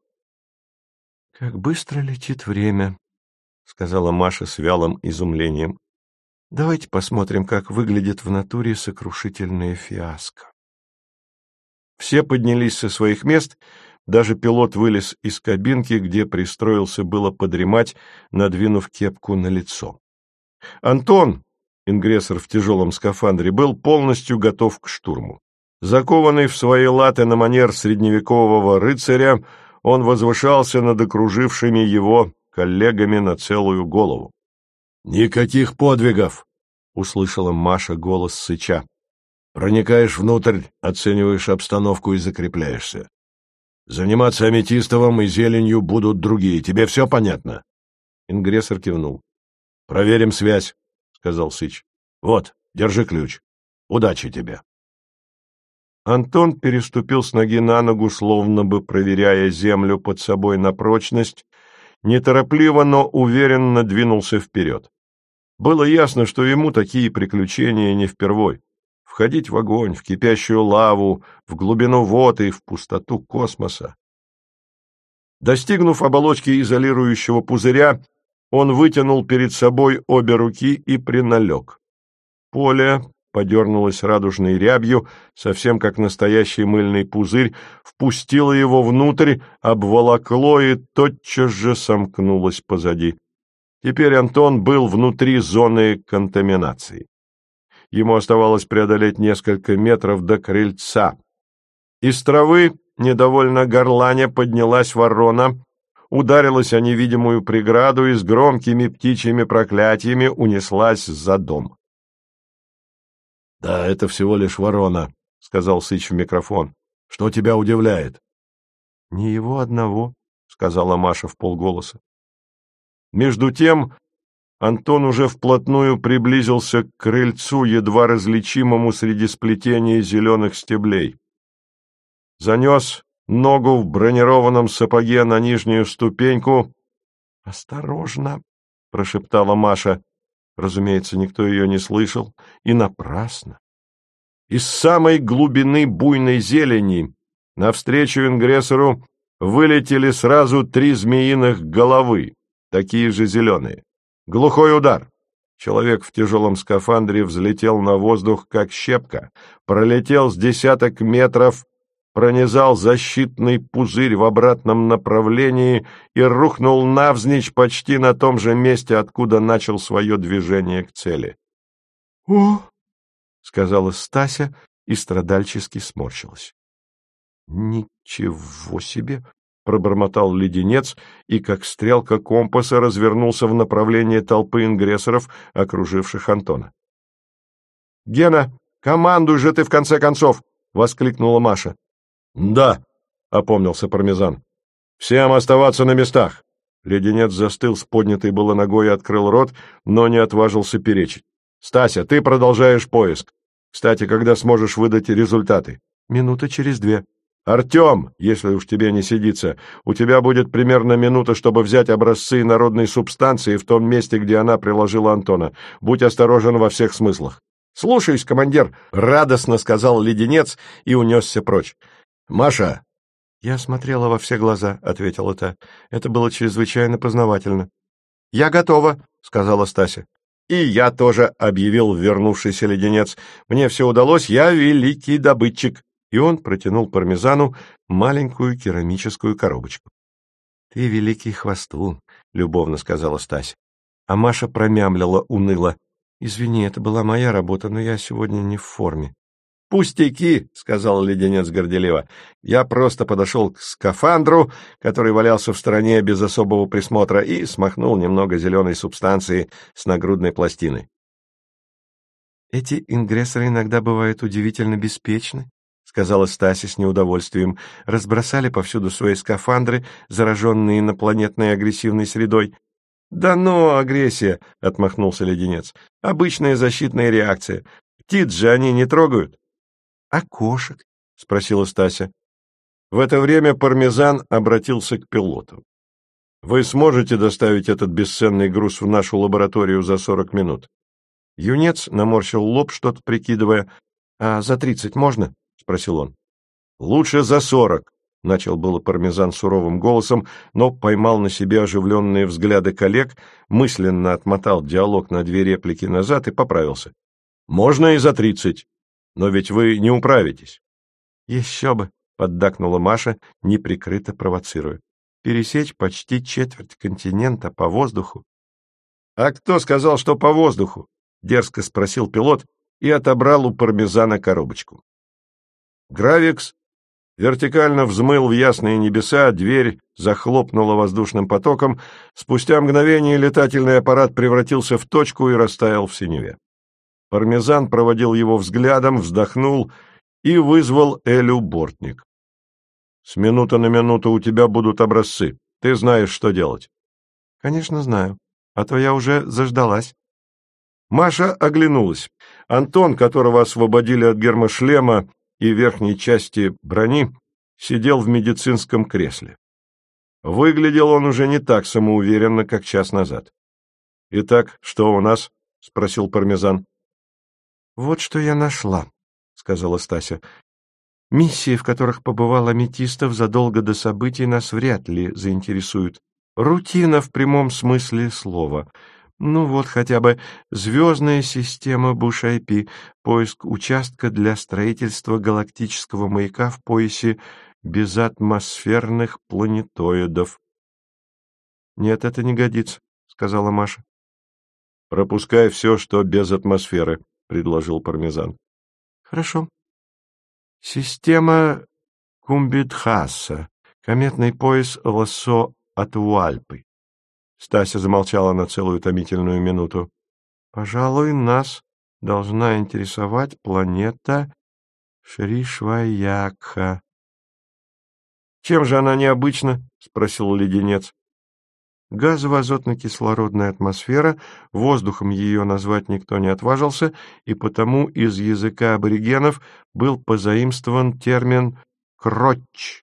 — Как быстро летит время, — сказала Маша с вялым изумлением. — Давайте посмотрим, как выглядит в натуре сокрушительная фиаско. Все поднялись со своих мест. Даже пилот вылез из кабинки, где пристроился было подремать, надвинув кепку на лицо. Антон, ингрессор в тяжелом скафандре, был полностью готов к штурму. Закованный в свои латы на манер средневекового рыцаря, он возвышался над окружившими его коллегами на целую голову. «Никаких подвигов!» — услышала Маша голос Сыча. «Проникаешь внутрь, оцениваешь обстановку и закрепляешься. Заниматься аметистовым и зеленью будут другие. Тебе все понятно?» Ингрессор кивнул. «Проверим связь», — сказал Сыч. «Вот, держи ключ. Удачи тебе». Антон переступил с ноги на ногу, словно бы проверяя землю под собой на прочность, неторопливо, но уверенно двинулся вперед. Было ясно, что ему такие приключения не впервой. Входить в огонь, в кипящую лаву, в глубину вод и в пустоту космоса. Достигнув оболочки изолирующего пузыря, он вытянул перед собой обе руки и приналег. Поле подернулось радужной рябью, совсем как настоящий мыльный пузырь, впустило его внутрь, обволокло и тотчас же сомкнулось позади. Теперь Антон был внутри зоны контаминации. Ему оставалось преодолеть несколько метров до крыльца. Из травы, недовольно горланя, поднялась ворона, ударилась о невидимую преграду и с громкими птичьими проклятиями унеслась за дом. — Да, это всего лишь ворона, — сказал Сыч в микрофон. — Что тебя удивляет? — Не его одного, — сказала Маша вполголоса. Между тем Антон уже вплотную приблизился к крыльцу, едва различимому среди сплетения зеленых стеблей. Занес ногу в бронированном сапоге на нижнюю ступеньку. — Осторожно, — прошептала Маша. Разумеется, никто ее не слышал, и напрасно. Из самой глубины буйной зелени навстречу ингрессору вылетели сразу 3 змеиных головы, такие же зеленые. Глухой удар. Человек в тяжелом скафандре взлетел на воздух, как щепка, пролетел с 10 метров, пронизал защитный пузырь в обратном направлении и рухнул навзничь почти на том же месте, откуда начал свое движение к цели. — О! — сказала Стася и страдальчески сморщилась. — Ничего себе! — пробормотал леденец и, как стрелка компаса, развернулся в направлении толпы ингрессоров, окруживших Антона. — Гена, командуй же ты в конце концов! — воскликнула Маша. — Да, — опомнился Пармезан. — Всем оставаться на местах. Леденец застыл с поднятой было ногой и открыл рот, но не отважился перечить. — Стася, ты продолжаешь поиск. Кстати, когда сможешь выдать результаты? — Минуты через 2. — Артем, если уж тебе не сидится, у тебя будет примерно минута, чтобы взять образцы инородной субстанции в том месте, где она приложила Антона. Будь осторожен во всех смыслах. — Слушаюсь, командир, — радостно сказал леденец и унесся прочь. «Маша!» «Я смотрела во все глаза», — ответила та. «Это было чрезвычайно познавательно». «Я готова», — сказала Стася. «И я тоже», — объявил вернувшийся леденец. «Мне все удалось, я великий добытчик». И он протянул Пармезану маленькую керамическую коробочку. «Ты великий хвостун», — любовно сказала Стася. А Маша промямлила уныло. «Извини, это была моя работа, но я сегодня не в форме». «Пустяки», — сказал леденец горделиво. «Я просто подошел к скафандру, который валялся в стороне без особого присмотра, и смахнул немного зеленой субстанции с нагрудной пластины». «Эти ингрессоры иногда бывают удивительно беспечны», — сказала Стася с неудовольствием. «Разбросали повсюду свои скафандры, зараженные инопланетной агрессивной средой». «Да ну, агрессия», — отмахнулся леденец. «Обычная защитная реакция. Птиц же они не трогают». «А кошек?» — спросила Стася. В это время Пармезан обратился к пилоту. «Вы сможете доставить этот бесценный груз в нашу лабораторию за 40 минут?» Юнец наморщил лоб, что-то прикидывая. «А за 30 можно?» — спросил он. «Лучше за 40», — начал было Пармезан суровым голосом, но поймал на себе оживленные взгляды коллег, мысленно отмотал диалог на 2 реплики назад и поправился. «Можно и за 30. Но ведь вы не управитесь». «Еще бы», — поддакнула Маша, неприкрыто провоцируя. «Пересечь почти четверть континента по воздуху». «А кто сказал, что по воздуху?» — дерзко спросил пилот и отобрал у Пармезана коробочку. Гравикс вертикально взмыл в ясные небеса, дверь захлопнула воздушным потоком. Спустя мгновение летательный аппарат превратился в точку и растаял в синеве. Пармезан проводил его взглядом, вздохнул и вызвал Элю Бортник. — С минуты на минуту у тебя будут образцы. Ты знаешь, что делать. — Конечно, знаю. А то я уже заждалась. Маша оглянулась. Антон, которого освободили от гермошлема и верхней части брони, сидел в медицинском кресле. Выглядел он уже не так самоуверенно, как час назад. — Итак, что у нас? — спросил Пармезан. — Вот что я нашла, — сказала Стася. — Миссии, в которых побывал Аметистов задолго до событий, нас вряд ли заинтересуют. Рутина в прямом смысле слова. Ну вот хотя бы звездная система Буш-Айпи, поиск участка для строительства галактического маяка в поясе безатмосферных планетоидов. — Нет, это не годится, — сказала Маша. — Пропускай все, что без атмосферы, — предложил Пармезан. — Хорошо. Система Кумбитхаса, кометный пояс Лассо-Атуальпы. Стася замолчала на целую томительную минуту. — Пожалуй, нас должна интересовать планета Шришваякха. — Чем же она необычна? — спросил Леденец. Газово-азотно-кислородная атмосфера, воздухом ее назвать никто не отважился, и потому из языка аборигенов был позаимствован термин «кротч».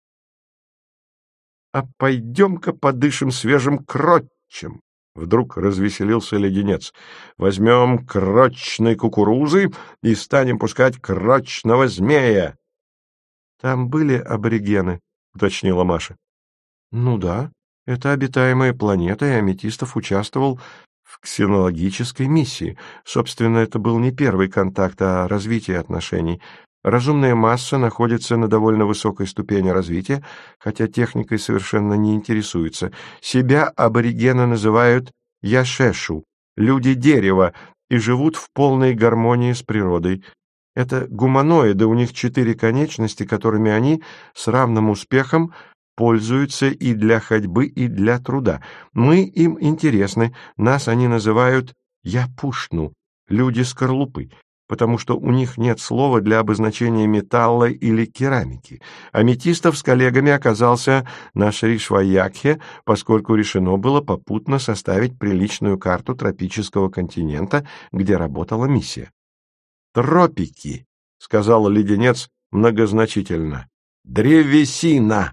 «А пойдем-ка подышим свежим кротчем!» Вдруг развеселился Леденец. «Возьмем кротчной кукурузы и станем пускать кротчного змея!» «Там были аборигены», — уточнила Маша. «Ну да. Это обитаемая планета, и Аметистов участвовал в ксенологической миссии. Собственно, это был не первый контакт, а развитие отношений. Разумная масса находится на довольно высокой ступени развития, хотя техникой совершенно не интересуется. Себя аборигены называют яшешу, люди дерева, и живут в полной гармонии с природой. Это гуманоиды, у них 4 конечности, которыми они с равным успехом пользуются и для ходьбы, и для труда. Мы им интересны, нас они называют япушну, люди-скорлупы, потому что у них нет слова для обозначения металла или керамики. Аметистов с коллегами оказался на Шришваякхе, поскольку решено было попутно составить приличную карту тропического континента, где работала миссия. «Тропики», — сказал Леденец многозначительно, — «древесина».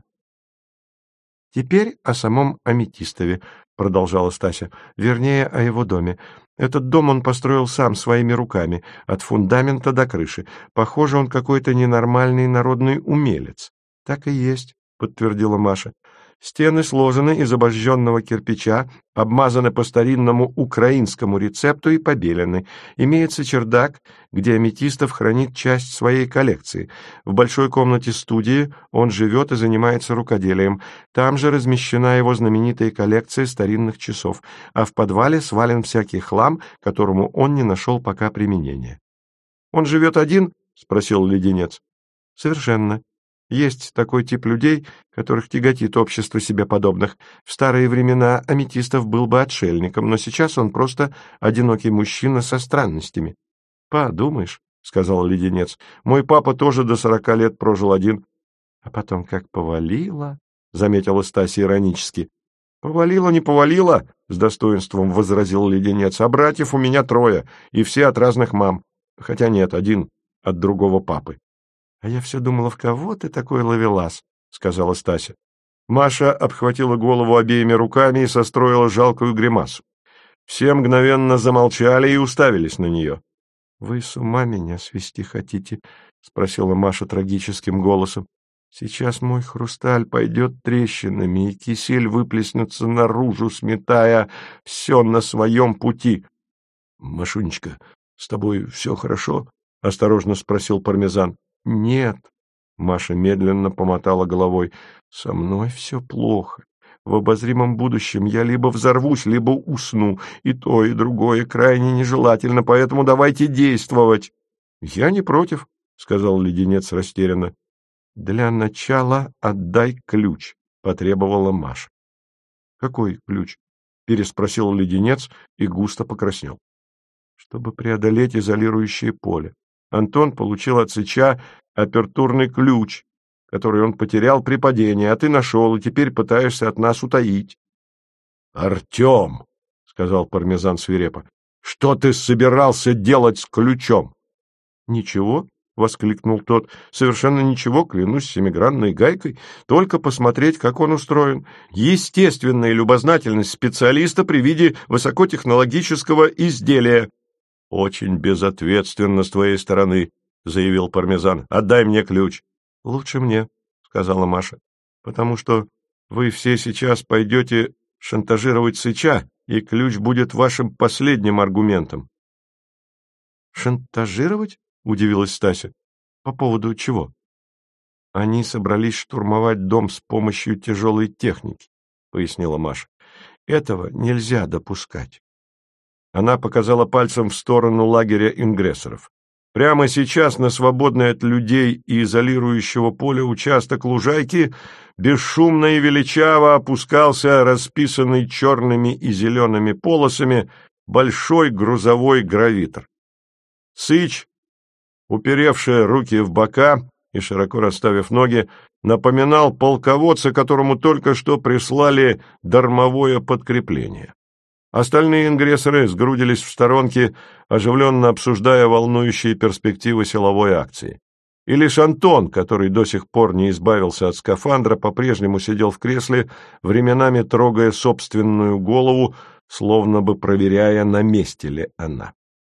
«Теперь о самом Аметистове», — продолжала Стася, — «вернее, о его доме. Этот дом он построил сам своими руками, от фундамента до крыши. Похоже, он какой-то ненормальный народный умелец». «Так и есть», — подтвердила Маша. «Стены сложены из обожженного кирпича, обмазаны по старинному украинскому рецепту и побелены. Имеется чердак, где Аметистов хранит часть своей коллекции. В большой комнате студии он живет и занимается рукоделием. Там же размещена его знаменитая коллекция старинных часов, а в подвале свален всякий хлам, которому он не нашел пока применения». «Он живет один?» — спросил Леденец. «Совершенно. Есть такой тип людей, которых тяготит общество себе подобных. В старые времена Аметистов был бы отшельником, но сейчас он просто одинокий мужчина со странностями». «Подумаешь», — сказал Леденец, — «мой папа тоже до 40 лет прожил один». «А потом как повалило», — заметила Стася иронически. «Повалило, не повалило», — с достоинством возразил Леденец, — «а братьев у меня 3, и все от разных мам. Хотя нет, один от другого папы». «А я все думала, в кого ты такой ловелас», — сказала Стася. Маша обхватила голову обеими руками и состроила жалкую гримасу. Все мгновенно замолчали и уставились на нее. «Вы с ума меня свести хотите?» — спросила Маша трагическим голосом. «Сейчас мой хрусталь пойдет трещинами, и кисель выплеснется наружу, сметая все на своем пути». «Машунечка, с тобой все хорошо?» — осторожно спросил Пармезан. «Нет», — Маша медленно помотала головой, — «со мной все плохо. В обозримом будущем я либо взорвусь, либо усну, и то, и другое крайне нежелательно, поэтому давайте действовать». «Я не против», — сказал Леденец растерянно. «Для начала отдай ключ», — потребовала Маша. «Какой ключ?» — переспросил леденец и густо покраснел. «Чтобы преодолеть изолирующее поле. Антон получил от Сыча апертурный ключ, который он потерял при падении, а ты нашел и теперь пытаешься от нас утаить». «Артем», — сказал Пармезан свирепо, — «что ты собирался делать с ключом?» «Ничего», — воскликнул тот, — «совершенно ничего, клянусь семигранной гайкой, только посмотреть, как он устроен. Естественная любознательность специалиста при виде высокотехнологического изделия». «Очень безответственно с твоей стороны», — заявил Пармезан. «Отдай мне ключ». «Лучше мне», — сказала Маша, — «потому что вы все сейчас пойдете шантажировать Сыча, и ключ будет вашим последним аргументом». «Шантажировать?» — удивилась Стася. «По поводу чего?» «Они собрались штурмовать дом с помощью тяжелой техники», — пояснила Маша. «Этого нельзя допускать». Она показала пальцем в сторону лагеря ингрессоров. Прямо сейчас на свободный от людей и изолирующего поля участок лужайки бесшумно и величаво опускался расписанный черными и зелеными полосами большой грузовой гравитор. Сыч, уперевший руки в бока и широко расставив ноги, напоминал полководца, которому только что прислали дармовое подкрепление. Остальные ингрессоры сгрудились в сторонке, оживленно обсуждая волнующие перспективы силовой акции. И лишь Антон, который до сих пор не избавился от скафандра, по-прежнему сидел в кресле, временами трогая собственную голову, словно бы проверяя, на месте ли она.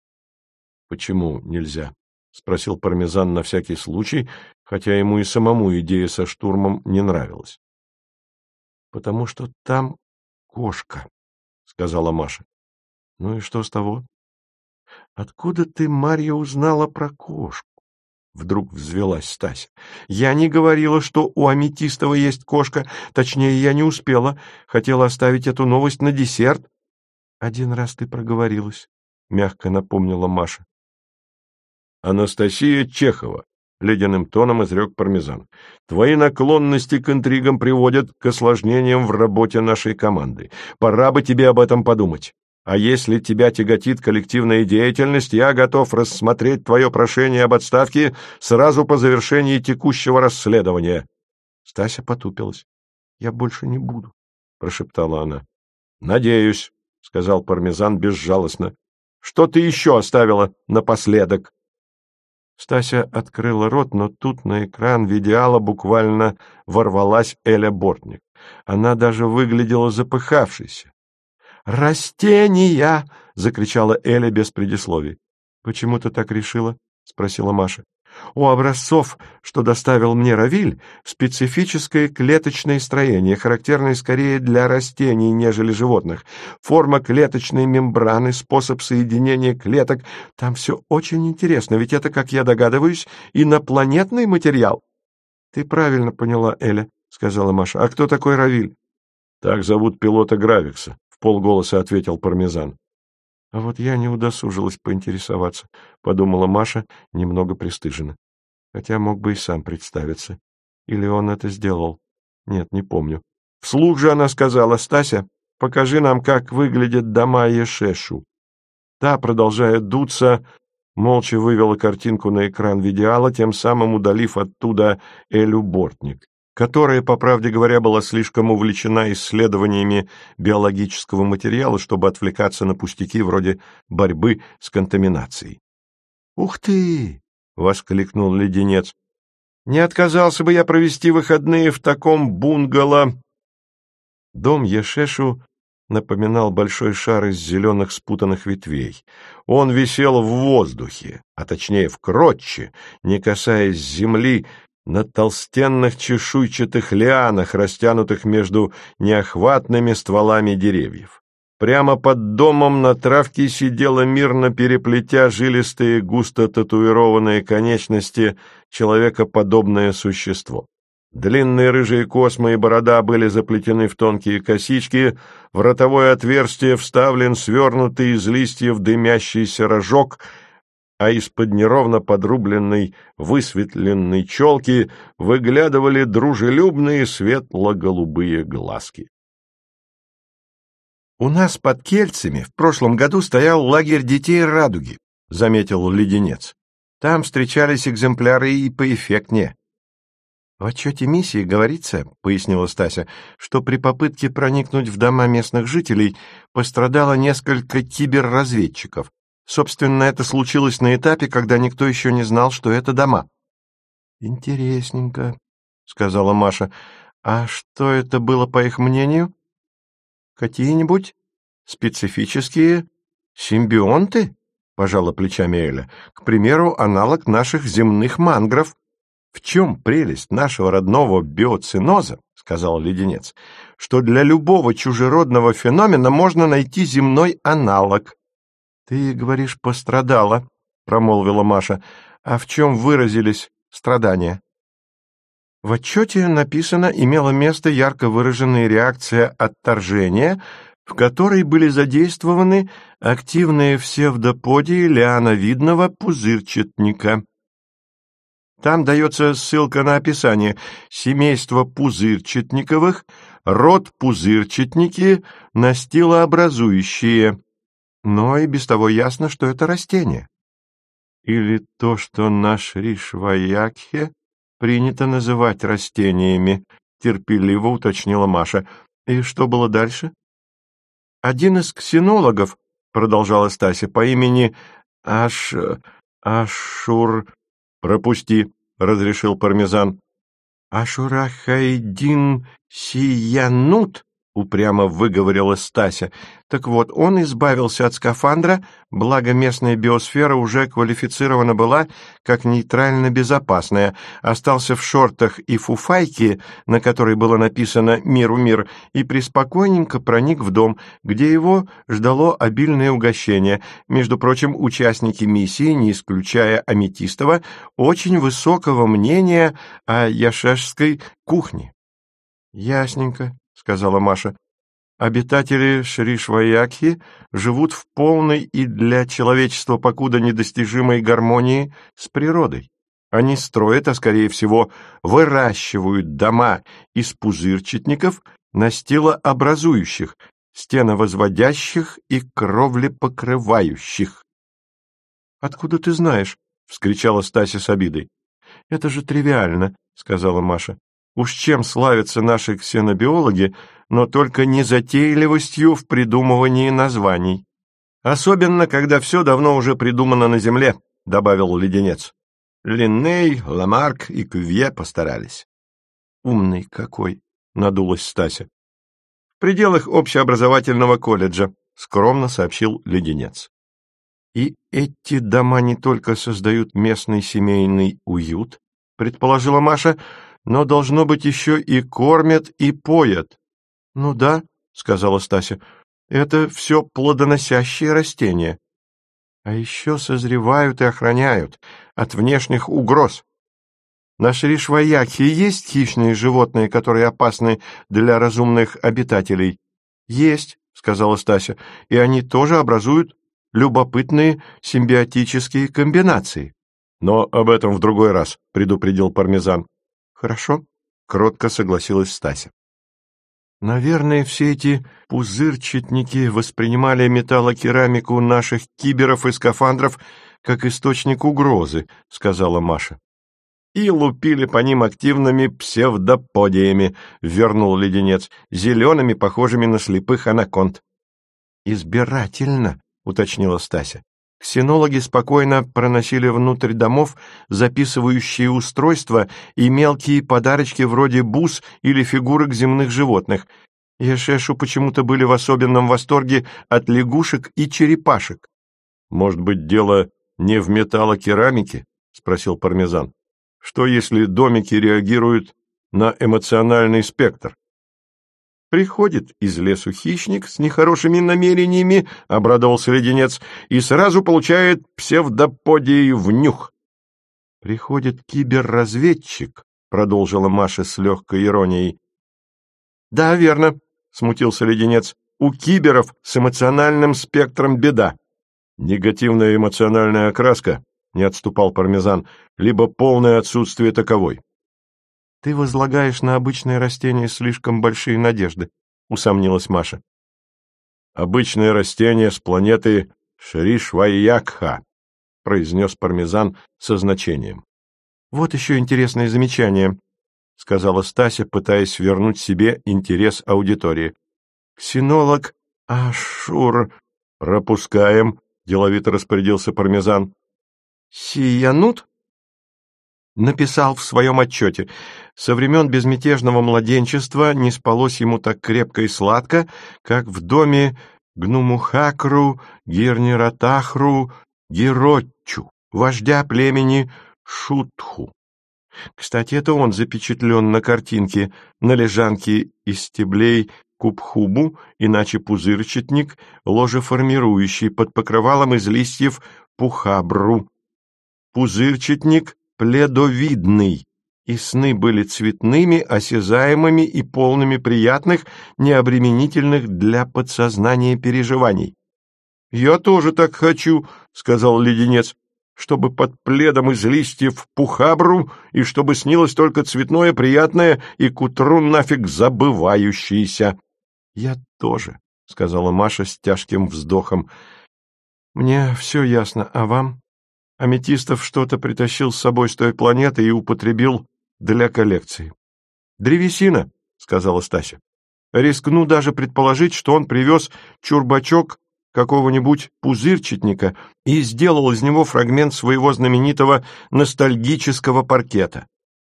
«Почему нельзя?» — спросил Пармезан на всякий случай, хотя ему и самому идея со штурмом не нравилась. «Потому что там кошка», — сказала Маша. «Ну и что с того?» «Откуда ты, Марья, узнала про кошку?» Вдруг взвелась Стася. «Я не говорила, что у Аметистова есть кошка. Точнее, я не успела. Хотела оставить эту новость на десерт». «Один раз ты проговорилась», — мягко напомнила Маша. «Анастасия Чехова», — ледяным тоном изрек Пармезан, — «твои наклонности к интригам приводят к осложнениям в работе нашей команды. Пора бы тебе об этом подумать. А если тебя тяготит коллективная деятельность, я готов рассмотреть твое прошение об отставке сразу по завершении текущего расследования». Стася потупилась. «Я больше не буду», — прошептала она. «Надеюсь», — сказал Пармезан безжалостно. «Что ты еще оставила напоследок?» Стася открыла рот, но тут на экран видеала буквально ворвалась Эля Бортник. Она даже выглядела запыхавшейся. «Растения!» — закричала Эля без предисловий. «Почему ты так решила?» — спросила Маша. «У образцов, что доставил мне Равиль, специфическое клеточное строение, характерное скорее для растений, нежели животных. Форма клеточной мембраны, способ соединения клеток. Там все очень интересно, ведь это, как я догадываюсь, инопланетный материал». «Ты правильно поняла, Эля», — сказала Маша. «А кто такой Равиль?» «Так зовут пилота Гравикса», — вполголоса ответил Пармезан. «А вот я не удосужилась поинтересоваться», — подумала Маша, немного пристыжена. Хотя мог бы и сам представиться. Или он это сделал? Нет, не помню. Вслух же она сказала: «Стася, покажи нам, как выглядят дома Ешешу». Та, продолжая дуться, молча вывела картинку на экран видеала, тем самым удалив оттуда Элю Бортник, которая, по правде говоря, была слишком увлечена исследованиями биологического материала, чтобы отвлекаться на пустяки вроде борьбы с контаминацией. «Ух ты!» — воскликнул леденец. «Не отказался бы я провести выходные в таком бунгало». Дом Ешешу напоминал большой шар из зеленых спутанных ветвей. Он висел в воздухе, а точнее в кротче, не касаясь земли, на толстенных чешуйчатых лианах, растянутых между неохватными стволами деревьев. Прямо под домом на травке сидело, мирно переплетя жилистые, густо татуированные конечности, человекоподобное существо. Длинные рыжие космы и борода были заплетены в тонкие косички, в ротовое отверстие вставлен свернутый из листьев дымящийся рожок, а из-под неровно подрубленной высветленной челки выглядывали дружелюбные светло-голубые глазки. «У нас под Кельцами в прошлом году стоял лагерь детей Радуги», — заметил Леденец. «Там встречались экземпляры и поэффектнее». «В отчете миссии говорится, — пояснила Стася, — что при попытке проникнуть в дома местных жителей пострадало несколько киберразведчиков. Собственно, это случилось на этапе, когда никто еще не знал, что это дома». «Интересненько», — сказала Маша. «А что это было, по их мнению? Какие-нибудь специфические симбионты?» — пожала плечами Эля. «К примеру, аналог наших земных мангров». «В чем прелесть нашего родного биоциноза, — сказал Леденец, — что для любого чужеродного феномена можно найти земной аналог». «Ты, говоришь, пострадала, — промолвила Маша. — А в чем выразились страдания?» В отчете написано, имела место ярко выраженная реакция отторжения, в которой были задействованы активные псевдоподии лиановидного пузырчатника. Там дается ссылка на описание: семейство пузырчатниковых, род пузырчатники, настилообразующие. Но и без того ясно, что это растение. Или то, что на Шри-Шваякхе принято называть растениями, терпеливо уточнила Маша. И что было дальше? Один из ксенологов, продолжала Стася, по имени Ашур... «Пропусти», — разрешил Пармезан. «Ашурахайдин Сиянут», — упрямо выговорила Стася. «Так вот, он избавился от скафандра, благо местная биосфера уже квалифицирована была как нейтрально безопасная, остался в шортах и фуфайке, на которой было написано «Миру мир», и преспокойненько проник в дом, где его ждало обильное угощение. Между прочим, участники миссии, не исключая Аметистова, очень высокого мнения о яшешской кухне». «Ясненько», — сказала Маша. «Обитатели Шри-Шваякхи живут в полной и для человечества покуда недостижимой гармонии с природой. Они строят, а скорее всего выращивают дома из пузырчатников, настилообразующих, стеновозводящих и кровлепокрывающих». «Откуда ты знаешь?» — вскричала Стася с обидой. «Это же тривиально», — сказала Маша. «Уж чем славятся наши ксенобиологи, но только незатейливостью в придумывании названий». «Особенно, когда все давно уже придумано на Земле», — добавил Леденец. «Линней, Ламарк и Кювье постарались». «Умный какой», — надулась Стася. «В пределах общеобразовательного колледжа», — скромно сообщил Леденец. «И эти дома не только создают местный семейный уют, — предположила Маша, — но, должно быть, еще и кормят и поят». «Ну да, — сказала Стася, — это все плодоносящие растения. А еще созревают и охраняют от внешних угроз. На Шри-Шваякхе есть хищные животные, которые опасны для разумных обитателей?» «Есть, — сказала Стася, — и они тоже образуют любопытные симбиотические комбинации». «Но об этом в другой раз», — предупредил Пармезан. «Хорошо», — кротко согласилась Стася. «Наверное, все эти пузырчатники воспринимали металлокерамику наших киберов и скафандров как источник угрозы», — сказала Маша. «И лупили по ним активными псевдоподиями», — вернул Леденец, — «зелеными, похожими на слепых анаконд». «Избирательно», — уточнила Стася. «Ксенологи спокойно проносили внутрь домов записывающие устройства и мелкие подарочки вроде бус или фигурок земных животных. Яшешу почему-то были в особенном восторге от лягушек и черепашек». «Может быть, дело не в металлокерамике?» — спросил Пармезан. «Что, если домики реагируют на эмоциональный спектр?» «Приходит из лесу хищник с нехорошими намерениями, — обрадовался Леденец, — и сразу получает псевдоподии в нюх». «Приходит киберразведчик, — продолжила Маша с легкой иронией. «Да, верно, — смутился Леденец, — у киберов с эмоциональным спектром беда». «Негативная эмоциональная окраска», — не отступал Пармезан, — либо полное отсутствие таковой. — Ты возлагаешь на обычное растение слишком большие надежды, — усомнилась Маша. — Обычное растение с планеты Шришвайякха, — произнес Пармезан со значением. — Вот еще интересное замечание, — сказала Стася, пытаясь вернуть себе интерес аудитории. — Ксенолог Ашур... — Пропускаем, — деловито распорядился Пармезан. — Сиянут написал в своем отчете: со времен безмятежного младенчества не спалось ему так крепко и сладко, как в доме Гнумухакру Гирниратахру Гиротчу, вождя племени Шутху. Кстати, это он запечатлен на картинке на лежанке из стеблей купхубу, иначе пузырчатник, ложеформирующий под покрывалом из листьев пухабру. Пузырчатник пледовидный, и сны были цветными, осязаемыми и полными приятных, необременительных для подсознания переживаний. — Я тоже так хочу, — сказал леденец, — чтобы под пледом из листьев пухабру и чтобы снилось только цветное, приятное и к утру нафиг забывающееся. — Я тоже, — сказала Маша с тяжким вздохом. — Мне все ясно, а вам? Аметистов что-то притащил с собой с той планеты и употребил для коллекции. — Древесина, — сказала Стася. — Рискну даже предположить, что он привез чурбачок какого-нибудь пузырчатника и сделал из него фрагмент своего знаменитого ностальгического паркета.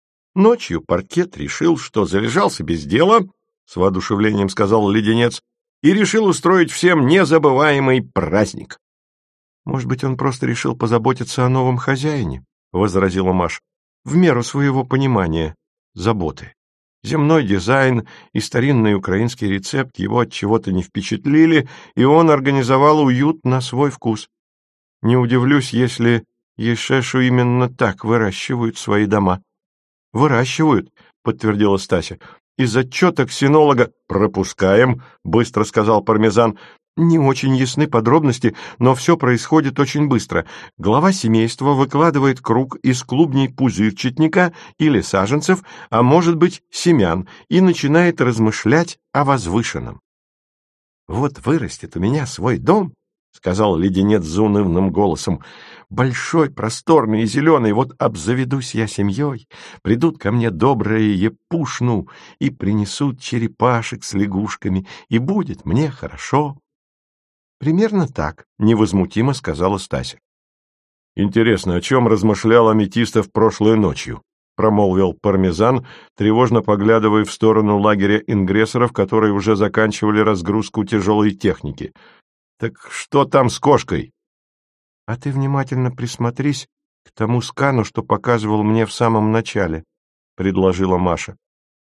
Ночью паркет решил, что залежался без дела, — с воодушевлением сказал леденец, — и решил устроить всем незабываемый праздник. — Может быть, он просто решил позаботиться о новом хозяине, — возразила Маша, — в меру своего понимания заботы. Земной дизайн и старинный украинский рецепт его от чего-то не впечатлили, и он организовал уют на свой вкус. Не удивлюсь, если Ешешу именно так выращивают свои дома. — Выращивают, — подтвердила Стася. — Из отчета ксенолога... — Пропускаем, — быстро сказал Пармезан. Не очень ясны подробности, но все происходит очень быстро. Глава семейства выкладывает круг из клубней пузырчатника или саженцев, а может быть семян, и начинает размышлять о возвышенном. — Вот вырастет у меня свой дом, — сказал леденец заунывным голосом, — большой, просторный и зеленый, вот обзаведусь я семьей, придут ко мне добрые епушну и принесут черепашек с лягушками, и будет мне хорошо. Примерно так, — невозмутимо сказала Стася. — Интересно, о чем размышлял Аметистов прошлой ночью? — промолвил Пармезан, тревожно поглядывая в сторону лагеря ингрессоров, которые уже заканчивали разгрузку тяжелой техники. — Так что там с кошкой? — А ты внимательно присмотрись к тому скану, что показывал мне в самом начале, — предложила Маша.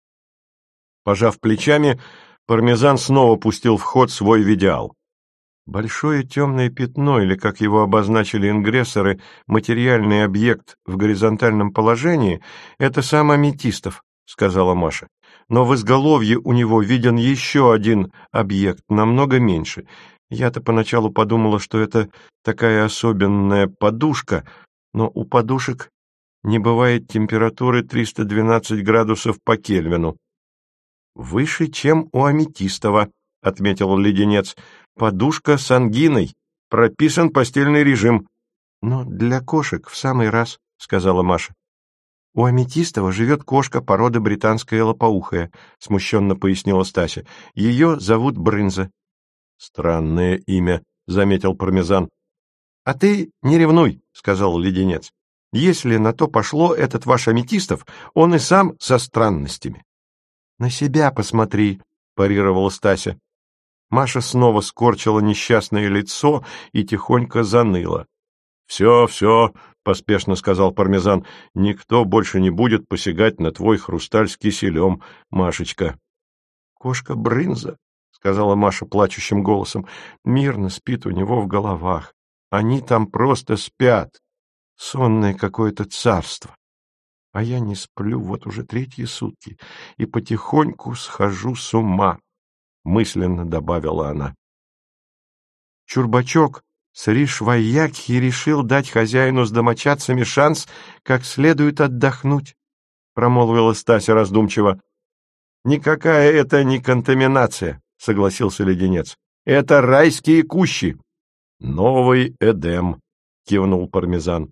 Пожав плечами, Пармезан снова пустил в ход свой видеал. Большое темное пятно, или, как его обозначили ингрессоры, материальный объект в горизонтальном положении — это сам Аметистов, — сказала Маша. Но в изголовье у него виден еще один объект, намного меньше. Я-то поначалу подумала, что это такая особенная подушка, но у подушек не бывает температуры 312 градусов по Кельвину. — Выше, чем у Аметистова, — отметил леденец. Подушка с ангиной. Прописан постельный режим. — Но для кошек в самый раз, — сказала Маша. — У Аметистова живет кошка породы британская лопоухая, — смущенно пояснила Стася. — Ее зовут Брынза. — Странное имя, — заметил Пармезан. — А ты не ревнуй, — сказал леденец. — Если на то пошло, этот ваш Аметистов, он и сам со странностями. — На себя посмотри, — парировала Стася. Маша снова скорчила несчастное лицо и тихонько заныла. — Все, — поспешно сказал Пармезан, — никто больше не будет посягать на твой хрусталь с киселем, Машечка. — Кошка Брынза, — сказала Маша плачущим голосом, — мирно спит у него в головах. Они там просто спят. Сонное какое-то царство. А я не сплю вот уже 3 сутки и потихоньку схожу с ума. — мысленно добавила она. Чурбачок Сриш Вайякхи решил дать хозяину с домочадцами шанс как следует отдохнуть, — промолвила Стася раздумчиво. — Никакая это не контаминация, — согласился леденец. — Это райские кущи. — Новый Эдем, — кивнул пармезан.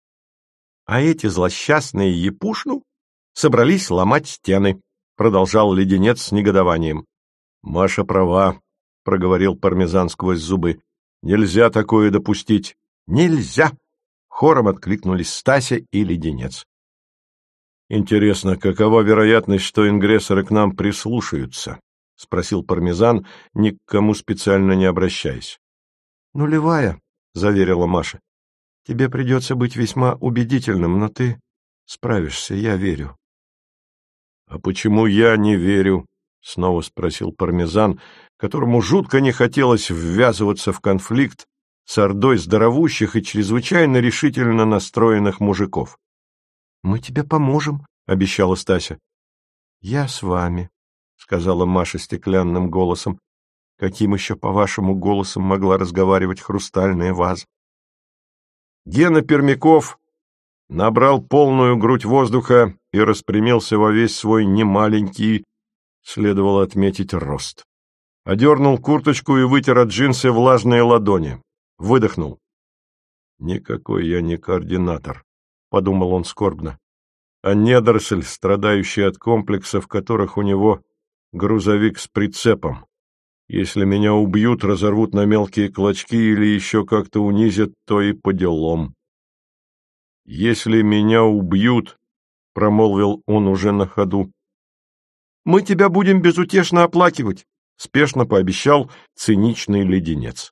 А эти злосчастные Япушну собрались ломать стены, — продолжал леденец с негодованием. — Маша права, — проговорил пармезан сквозь зубы. — Нельзя такое допустить. — Нельзя! — хором откликнулись Стася и леденец. — Интересно, какова вероятность, что ингрессоры к нам прислушаются? — спросил пармезан, ни к кому специально не обращаясь. — Нулевая, — заверила Маша. — Тебе придется быть весьма убедительным, но ты справишься, я верю. — А почему я не верю? — снова спросил пармезан, которому жутко не хотелось ввязываться в конфликт с ордой здоровущих и чрезвычайно решительно настроенных мужиков. — Мы тебе поможем, — обещала Стася. — Я с вами, — сказала Маша стеклянным голосом. Каким еще, по-вашему, голосом могла разговаривать хрустальная ваза? Гена Пермяков набрал полную грудь воздуха и распрямился во весь свой немаленький, следовало отметить, рост. Одернул курточку и вытер от джинсы влажные ладони. Выдохнул. «Никакой я не координатор», — подумал он скорбно, «а недоросль, страдающий от комплексов, которых у него грузовик с прицепом. Если меня убьют, разорвут на мелкие клочки или еще как-то унизят, то и по делам». «Если меня убьют», — промолвил он уже на ходу, — «мы тебя будем безутешно оплакивать», — спешно пообещал циничный леденец.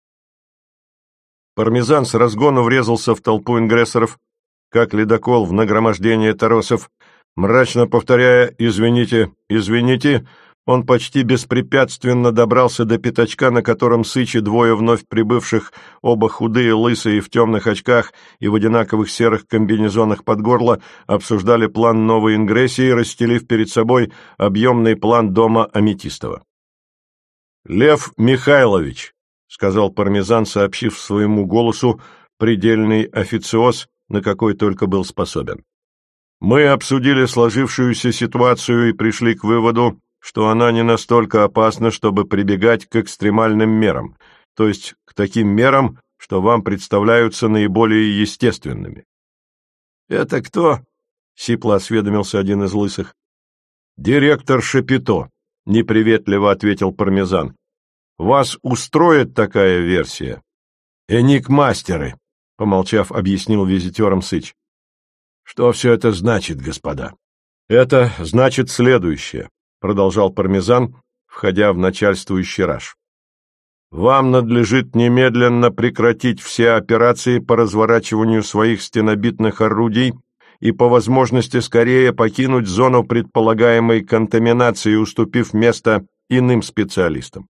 Пармезан с разгону врезался в толпу ингрессоров, как ледокол в нагромождение торосов, мрачно повторяя «Извините, извините», он почти беспрепятственно добрался до пятачка, на котором сычи двое вновь прибывших, оба худые, лысые, в темных очках и в одинаковых серых комбинезонах под горло, обсуждали план новой ингрессии, расстелив перед собой объемный план дома Аметистова. «Лев Михайлович», — сказал пармезан, сообщив своему голосу предельный официоз, на какой только был способен. «Мы обсудили сложившуюся ситуацию и пришли к выводу, что она не настолько опасна, чтобы прибегать к экстремальным мерам, то есть к таким мерам, что вам представляются наиболее естественными». «Это кто?» — сипло осведомился один из лысых. «Директор Шапито», — неприветливо ответил пармезан. «Вас устроит такая версия?» «Эникмастеры», — помолчав, объяснил визитерам сыч. «Что все это значит, господа?» «Это значит следующее», — продолжал пармезан, входя в начальствующий раж. «Вам надлежит немедленно прекратить все операции по разворачиванию своих стенобитных орудий и по возможности скорее покинуть зону предполагаемой контаминации, уступив место иным специалистам».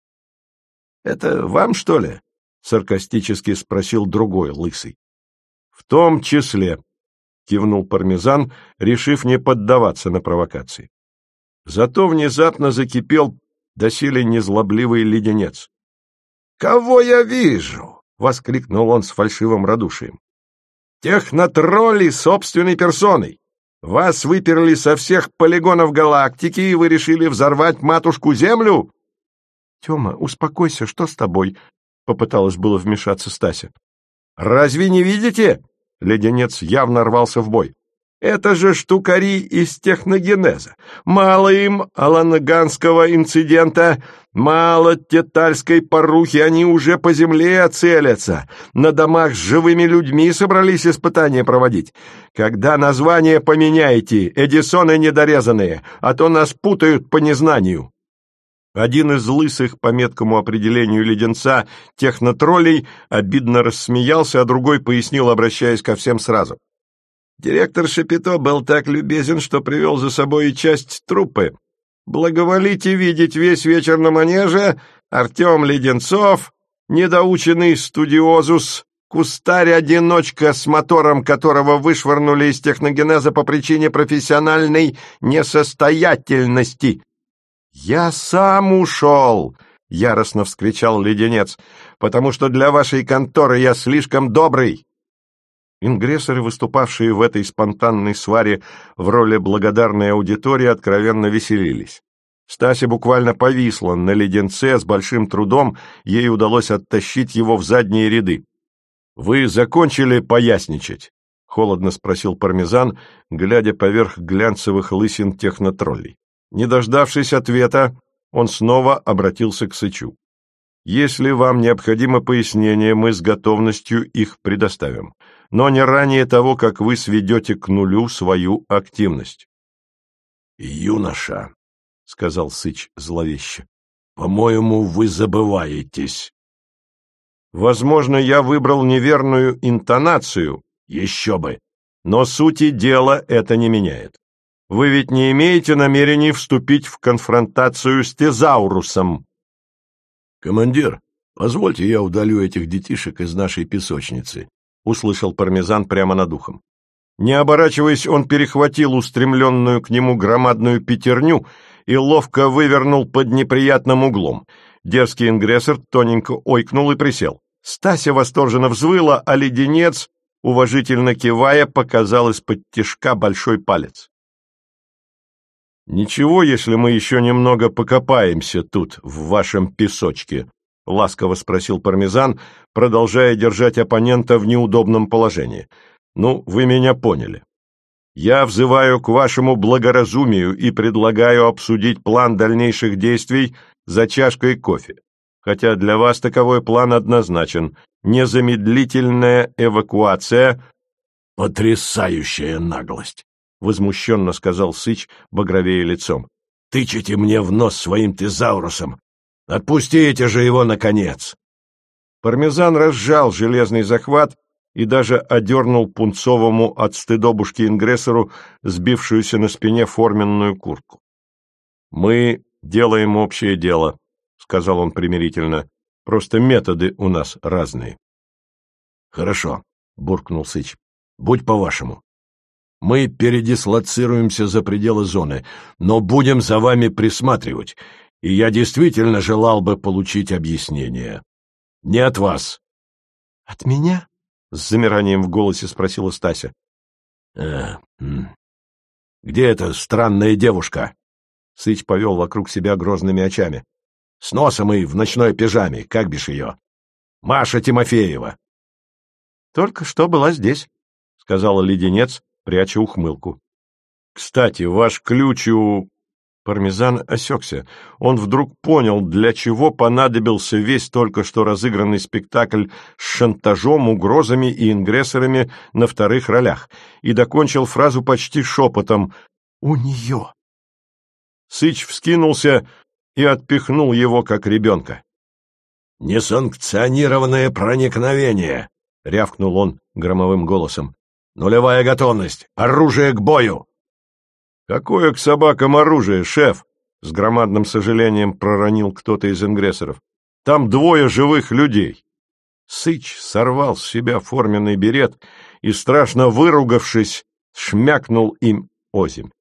«Это вам, что ли?» — саркастически спросил другой лысый. «В том числе», — кивнул пармезан, решив не поддаваться на провокации. Зато внезапно закипел доселе незлобливый леденец. «Кого я вижу?» — воскликнул он с фальшивым радушием. «Технотролли собственной персоной! Вас выперли со всех полигонов галактики, и вы решили взорвать матушку-Землю?» «Тема, успокойся, что с тобой?» — попыталась было вмешаться Стася. «Разве не видите?» — леденец явно рвался в бой. «Это же штукари из техногенеза. Мало им аланаганского инцидента, мало тетальской порухи, они уже по земле целятся. На домах с живыми людьми собрались испытания проводить. Когда название поменяете, Эдисоны недорезанные, а то нас путают по незнанию». Один из лысых, по меткому определению леденца, технотроллей обидно рассмеялся, а другой пояснил, обращаясь ко всем сразу. «Директор Шапито был так любезен, что привел за собой и часть труппы. Благоволите видеть весь вечер на манеже Артем Леденцов, недоученный студиозус, кустарь-одиночка, с мотором которого вышвырнули из техногенеза по причине профессиональной несостоятельности». «Я сам ушел!» — яростно вскричал Леденец, — «потому что для вашей конторы я слишком добрый». Ингрессоры, выступавшие в этой спонтанной сваре в роли благодарной аудитории, откровенно веселились. Стася буквально повисла на Леденце, с большим трудом ей удалось оттащить его в задние ряды. «Вы закончили поясничать?» — холодно спросил Пармезан, глядя поверх глянцевых лысин технотроллей. Не дождавшись ответа, он снова обратился к Сычу. «Если вам необходимо пояснение, мы с готовностью их предоставим, но не ранее того, как вы сведете к нулю свою активность». «Юноша», — сказал Сыч зловеще, — «по-моему, вы забываетесь». «Возможно, я выбрал неверную интонацию, еще бы, но сути дела это не меняет. Вы ведь не имеете намерений вступить в конфронтацию с Тезаурусом?» «Командир, позвольте я удалю этих детишек из нашей песочницы», — услышал Пармезан прямо над ухом. Не оборачиваясь, он перехватил устремленную к нему громадную пятерню и ловко вывернул под неприятным углом. Дерзкий ингрессор тоненько ойкнул и присел. Стася восторженно взвыла, а Леденец, уважительно кивая, показал из-под тишка большой палец. «Ничего, если мы еще немного покопаемся тут, в вашем песочке?» — ласково спросил Пармезан, продолжая держать оппонента в неудобном положении. «Ну, вы меня поняли. Я взываю к вашему благоразумию и предлагаю обсудить план дальнейших действий за чашкой кофе. Хотя для вас таковой план однозначен. Незамедлительная эвакуация». «Потрясающая наглость!» — возмущенно сказал Сыч, багровея лицом. «Тычете мне в нос своим тезаурусом! Отпустите же его, наконец!» Пармезан разжал железный захват и даже одернул пунцовому от стыдобушки ингрессору сбившуюся на спине форменную куртку. «Мы делаем общее дело», — сказал он примирительно, — «просто методы у нас разные». «Хорошо», — буркнул Сыч, — «будь по-вашему. Мы передислоцируемся за пределы зоны, но будем за вами присматривать, и я действительно желал бы получить объяснение. Не от вас». «От меня?» — с замиранием в голосе спросила Стася. Где эта странная девушка?» Сыч повел вокруг себя грозными очами. «С носом и в ночной пижаме, как бишь ее? Маша Тимофеева». «Только что была здесь», — сказала Леденец, пряча ухмылку. «Кстати, ваш ключ у...» Пармезан осекся. Он вдруг понял, для чего понадобился весь только что разыгранный спектакль с шантажом, угрозами и ингрессорами на вторых ролях, и докончил фразу почти шепотом «У нее». Сыч вскинулся и отпихнул его, как ребенка. «Несанкционированное проникновение!» — рявкнул он громовым голосом. «Нулевая готовность! Оружие к бою!» «Какое к собакам оружие, шеф?» — с громадным сожалением проронил кто-то из ингрессоров. «Там двое живых людей». Сыч сорвал с себя форменный берет и, страшно выругавшись, шмякнул им озимь.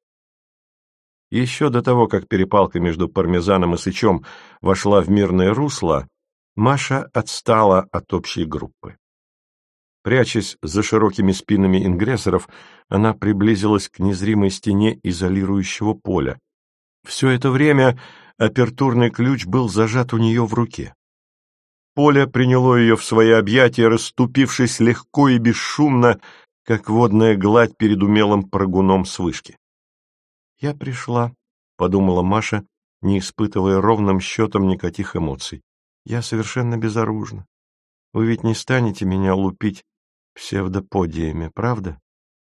Еще до того, как перепалка между Пармезаном и Сычом вошла в мирное русло, Маша отстала от общей группы. Прячась за широкими спинами ингрессоров, она приблизилась к незримой стене изолирующего поля. Все это время апертурный ключ был зажат у нее в руке. Поле приняло ее в свои объятия, расступившись легко и бесшумно, как водная гладь перед умелым прыгуном с вышки. «Я пришла», — подумала Маша, не испытывая ровным счетом никаких эмоций. «Я совершенно безоружна. Вы ведь не станете меня лупить псевдоподиями, правда?»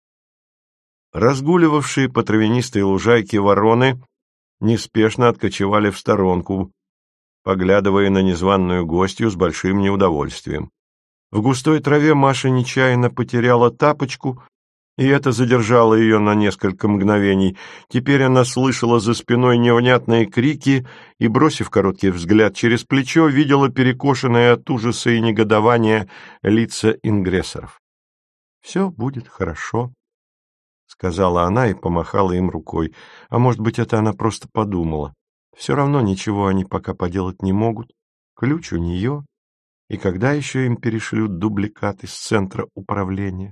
Разгуливавшие по травянистой лужайке вороны неспешно откочевали в сторонку, поглядывая на незваную гостью с большим неудовольствием. В густой траве Маша нечаянно потеряла тапочку, и это задержало ее на несколько мгновений. Теперь она слышала за спиной невнятные крики и, бросив короткий взгляд через плечо, видела перекошенные от ужаса и негодования лица ингрессоров. «Все будет хорошо», — сказала она и помахала им рукой. А может быть, это она просто подумала. Все равно ничего они пока поделать не могут. Ключ у нее, и когда еще им перешлют дубликат из центра управления?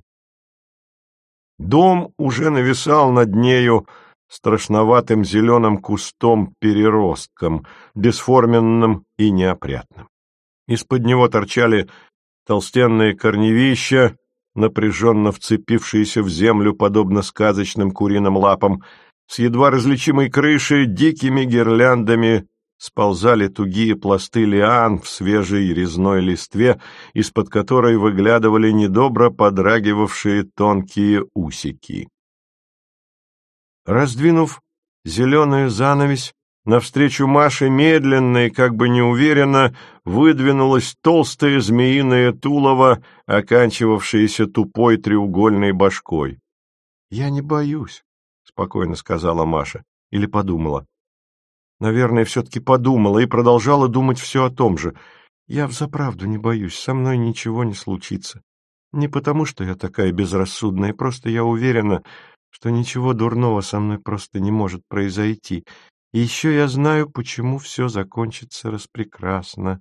Дом уже нависал над нею страшноватым зеленым кустом-переростком, бесформенным и неопрятным. Из-под него торчали толстенные корневища, напряженно вцепившиеся в землю, подобно сказочным куриным лапам. С едва различимой крыши дикими гирляндами сползали тугие пласты лиан в свежей резной листве, из-под которой выглядывали недобро подрагивавшие тонкие усики. Раздвинув зеленую занавесь, навстречу Маше медленно и как бы неуверенно выдвинулось толстое змеиное тулово, оканчивавшееся тупой треугольной башкой. — Я не боюсь, — спокойно сказала Маша, или подумала. Наверное, все-таки подумала и продолжала думать все о том же. Я взаправду не боюсь, со мной ничего не случится. Не потому, что я такая безрассудная, просто я уверена, что ничего дурного со мной просто не может произойти. И еще я знаю, почему все закончится распрекрасно.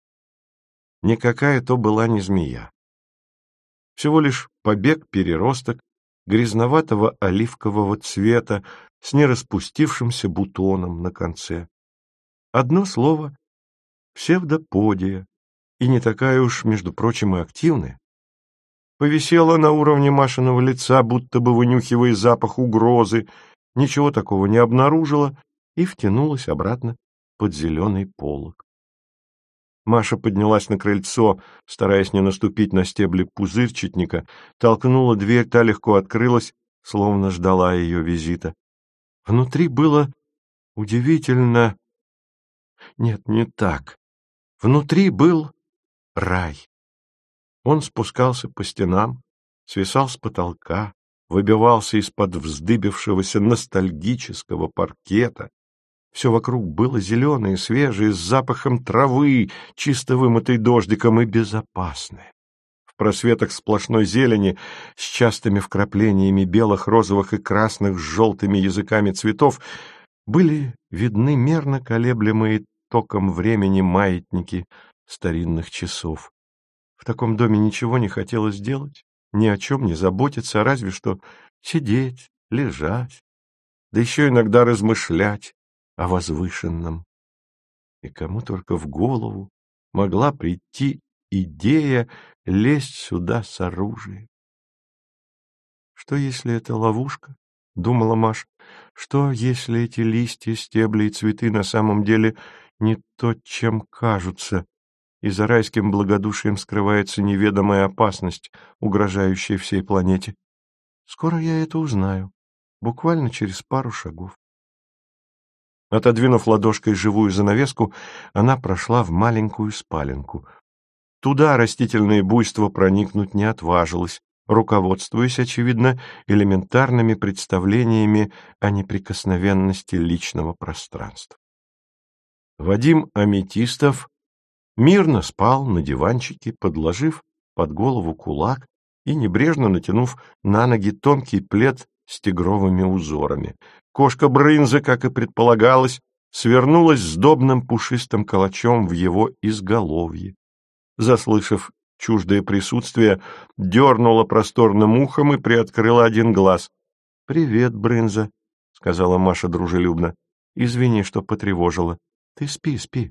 Никакая то была не змея. Всего лишь побег-переросток грязноватого оливкового цвета с нераспустившимся бутоном на конце. Одно слово — псевдоподия, и не такая уж, между прочим, и активная. Повисела на уровне Машиного лица, будто бы вынюхивая запах угрозы, ничего такого не обнаружила и втянулась обратно под зеленый полог. Маша поднялась на крыльцо, стараясь не наступить на стебли пузырчатника, толкнула дверь, та легко открылась, словно ждала ее визита. Внутри было удивительно... Нет, не так. Внутри был рай. Он спускался по стенам, свисал с потолка, выбивался из-под вздыбившегося ностальгического паркета. Все вокруг было зеленое, свежее, с запахом травы, чисто вымытой дождиком, и безопасное. В просветах сплошной зелени, с частыми вкраплениями белых, розовых и красных с желтыми языками цветов, были видны мерно колеблемые током времени маятники старинных часов. В таком доме ничего не хотелось делать, ни о чем не заботиться, а разве что сидеть, лежать, да еще иногда размышлять о возвышенном. И кому только в голову могла прийти идея лезть сюда с оружием. Что, если это ловушка? — думала Маша. Что, если эти листья, стебли и цветы на самом деле не то, чем кажутся, и за райским благодушием скрывается неведомая опасность, угрожающая всей планете? Скоро я это узнаю, буквально через пару шагов. Отодвинув ладошкой живую занавеску, она прошла в маленькую спаленку. Туда растительное буйство проникнуть не отважилось, руководствуясь, очевидно, элементарными представлениями о неприкосновенности личного пространства. Вадим Аметистов мирно спал на диванчике, подложив под голову кулак и небрежно натянув на ноги тонкий плед с тигровыми узорами. Кошка Брынза, как и предполагалось, свернулась сдобным пушистым калачом в его изголовье. Заслышав чуждое присутствие, дернула просторным ухом и приоткрыла один глаз. — Привет, Брынза, — сказала Маша дружелюбно. — Извини, что потревожила. Ты спи, спи.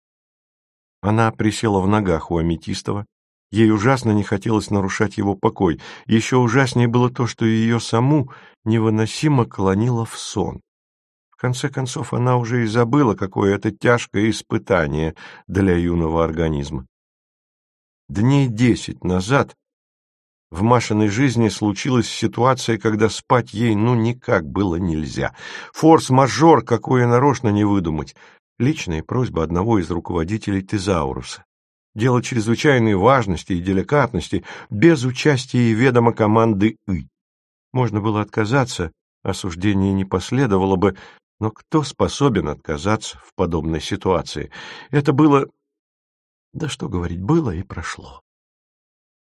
Она присела в ногах у Аметистова. Ей ужасно не хотелось нарушать его покой. Еще ужаснее было то, что ее саму невыносимо клонило в сон. В конце концов, она уже и забыла, какое это тяжкое испытание для юного организма. Дней 10 назад в Машиной жизни случилась ситуация, когда спать ей никак было нельзя. Форс-мажор, какое нарочно не выдумать. Личная просьба одного из руководителей Тезауруса. Дело чрезвычайной важности и деликатности, без участия и ведома команды «И». Можно было отказаться, осуждение не последовало бы, но кто способен отказаться в подобной ситуации? Это было... Да что говорить, было и прошло.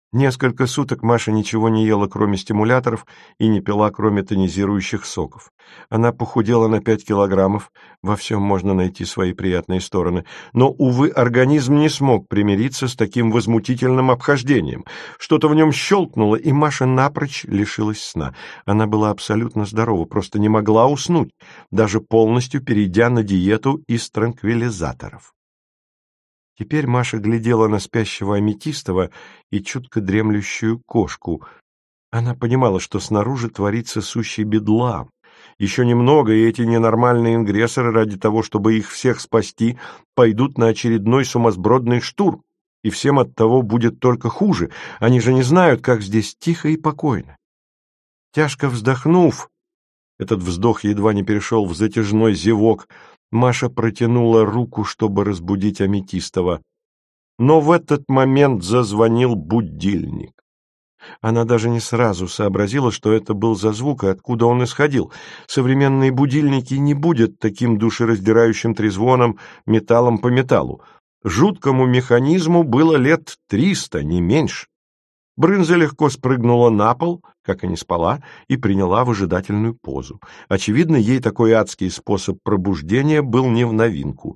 Несколько суток Маша ничего не ела, кроме стимуляторов, и не пила, кроме тонизирующих соков. Она похудела на 5 килограммов, во всем можно найти свои приятные стороны, но, увы, организм не смог примириться с таким возмутительным обхождением. Что-то в нем щелкнуло, и Маша напрочь лишилась сна. Она была абсолютно здорова, просто не могла уснуть, даже полностью перейдя на диету из транквилизаторов. Теперь Маша глядела на спящего Аметистова и чутко дремлющую кошку. Она понимала, что снаружи творится сущий бедлам. Еще немного, и эти ненормальные ингрессоры, ради того, чтобы их всех спасти, пойдут на очередной сумасбродный штурм, и всем от того будет только хуже. Они же не знают, как здесь тихо и покойно. Тяжко вздохнув, этот вздох едва не перешел в затяжной зевок, Маша протянула руку, чтобы разбудить Аметистова. Но в этот момент зазвонил будильник. Она даже не сразу сообразила, что это был за звук и откуда он исходил. Современные будильники не будут таким душераздирающим трезвоном металлом по металлу. Жуткому механизму было лет 300, не меньше. Брынза легко спрыгнула на пол, как и не спала, и приняла выжидательную позу. Очевидно, ей такой адский способ пробуждения был не в новинку.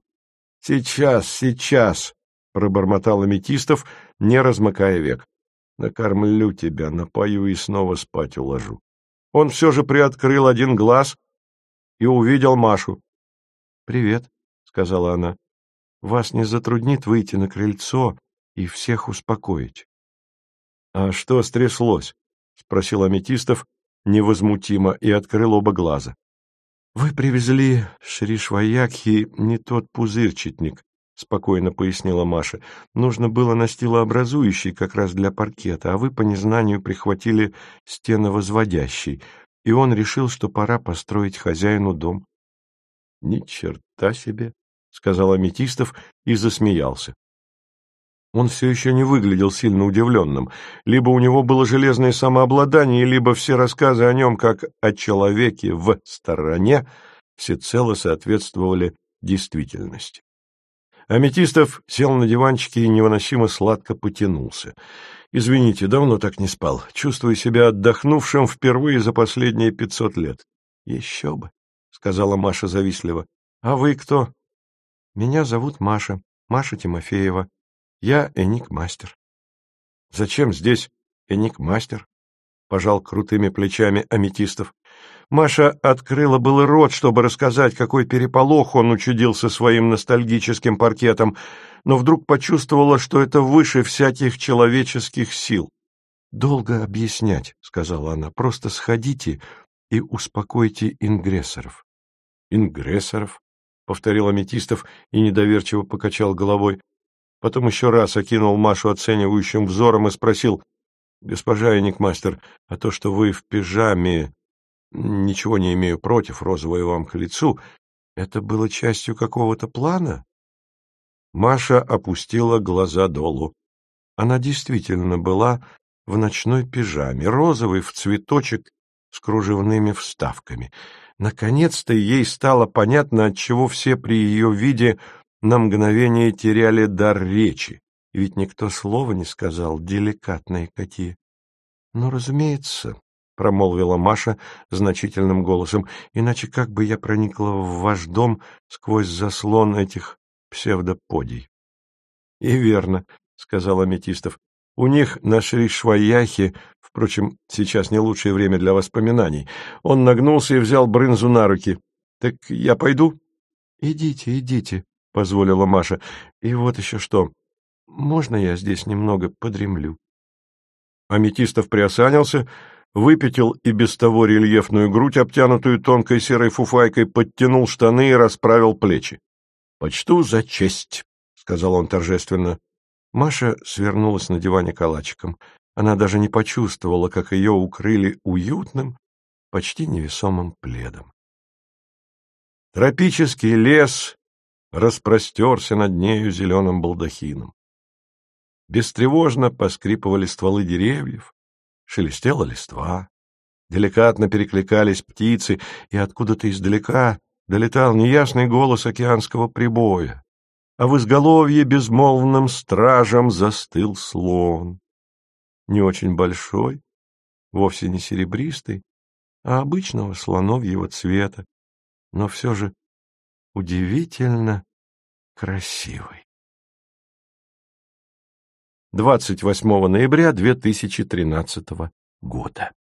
Сейчас!» — пробормотал Аметистов, не размыкая век. «Накормлю тебя, напою и снова спать уложу». Он все же приоткрыл один глаз и увидел Машу. «Привет», — сказала она. «Вас не затруднит выйти на крыльцо и всех успокоить?» «А что стряслось?» — спросил Аметистов невозмутимо и открыл оба глаза. «Вы привезли Шри-Шваякхи не тот пузырчатник», — спокойно пояснила Маша. «Нужно было настилообразующий как раз для паркета, а вы по незнанию прихватили стеновозводящий, и он решил, что пора построить хозяину дом». «Ни черта себе», — сказал Аметистов и засмеялся. Он все еще не выглядел сильно удивленным. Либо у него было железное самообладание, либо все рассказы о нем, как о человеке в стороне, всецело соответствовали действительности. Аметистов сел на диванчике и невыносимо сладко потянулся. «Извините, давно так не спал. Чувствую себя отдохнувшим впервые за последние 500 лет». «Еще бы», — сказала Маша завистливо. «А вы кто?» «Меня зовут Маша, Маша Тимофеева. Я эникмастер». «Зачем здесь эникмастер?» — пожал крутыми плечами Аметистов. Маша открыла было рот, чтобы рассказать, какой переполох он учудил со своим ностальгическим паркетом, но вдруг почувствовала, что это выше всяких человеческих сил. «Долго объяснять», — сказала она, — «просто сходите и успокойте ингрессоров». «Ингрессоров?» — повторил Аметистов и недоверчиво покачал головой. Потом еще раз окинул Машу оценивающим взором и спросил: «Госпожа эникмастер, а то, что вы в пижаме, ничего не имею против, розовое вам к лицу, это было частью какого-то плана?» Маша опустила глаза долу. Она действительно была в ночной пижаме, розовой в цветочек с кружевными вставками. Наконец-то ей стало понятно, отчего все при ее виде на мгновение теряли дар речи, ведь никто слова не сказал, деликатные какие. «Ну, разумеется», — промолвила Маша значительным голосом, «иначе как бы я проникла в ваш дом сквозь заслон этих псевдоподий». «И верно», — сказал Аметистов, — «у них на Шри-Шваяхе, впрочем, сейчас не лучшее время для воспоминаний». Он нагнулся и взял Брынзу на руки. «Так я пойду?» «Идите, идите», — позволила Маша. «И вот еще что. Можно я здесь немного подремлю?» Аметистов приосанился, выпятил и без того рельефную грудь, обтянутую тонкой серой фуфайкой, подтянул штаны и расправил плечи. «Почту за честь», — сказал он торжественно. Маша свернулась на диване калачиком. Она даже не почувствовала, как ее укрыли уютным, почти невесомым пледом. Тропический лес распростерся над нею зеленым балдахином. Бестревожно поскрипывали стволы деревьев, шелестела листва, деликатно перекликались птицы, и откуда-то издалека долетал неясный голос океанского прибоя, а в изголовье безмолвным стражем застыл слон. не очень большой, вовсе не серебристый, а обычного слоновьего цвета, но все же удивительно красивый. 28 ноября 2013 года.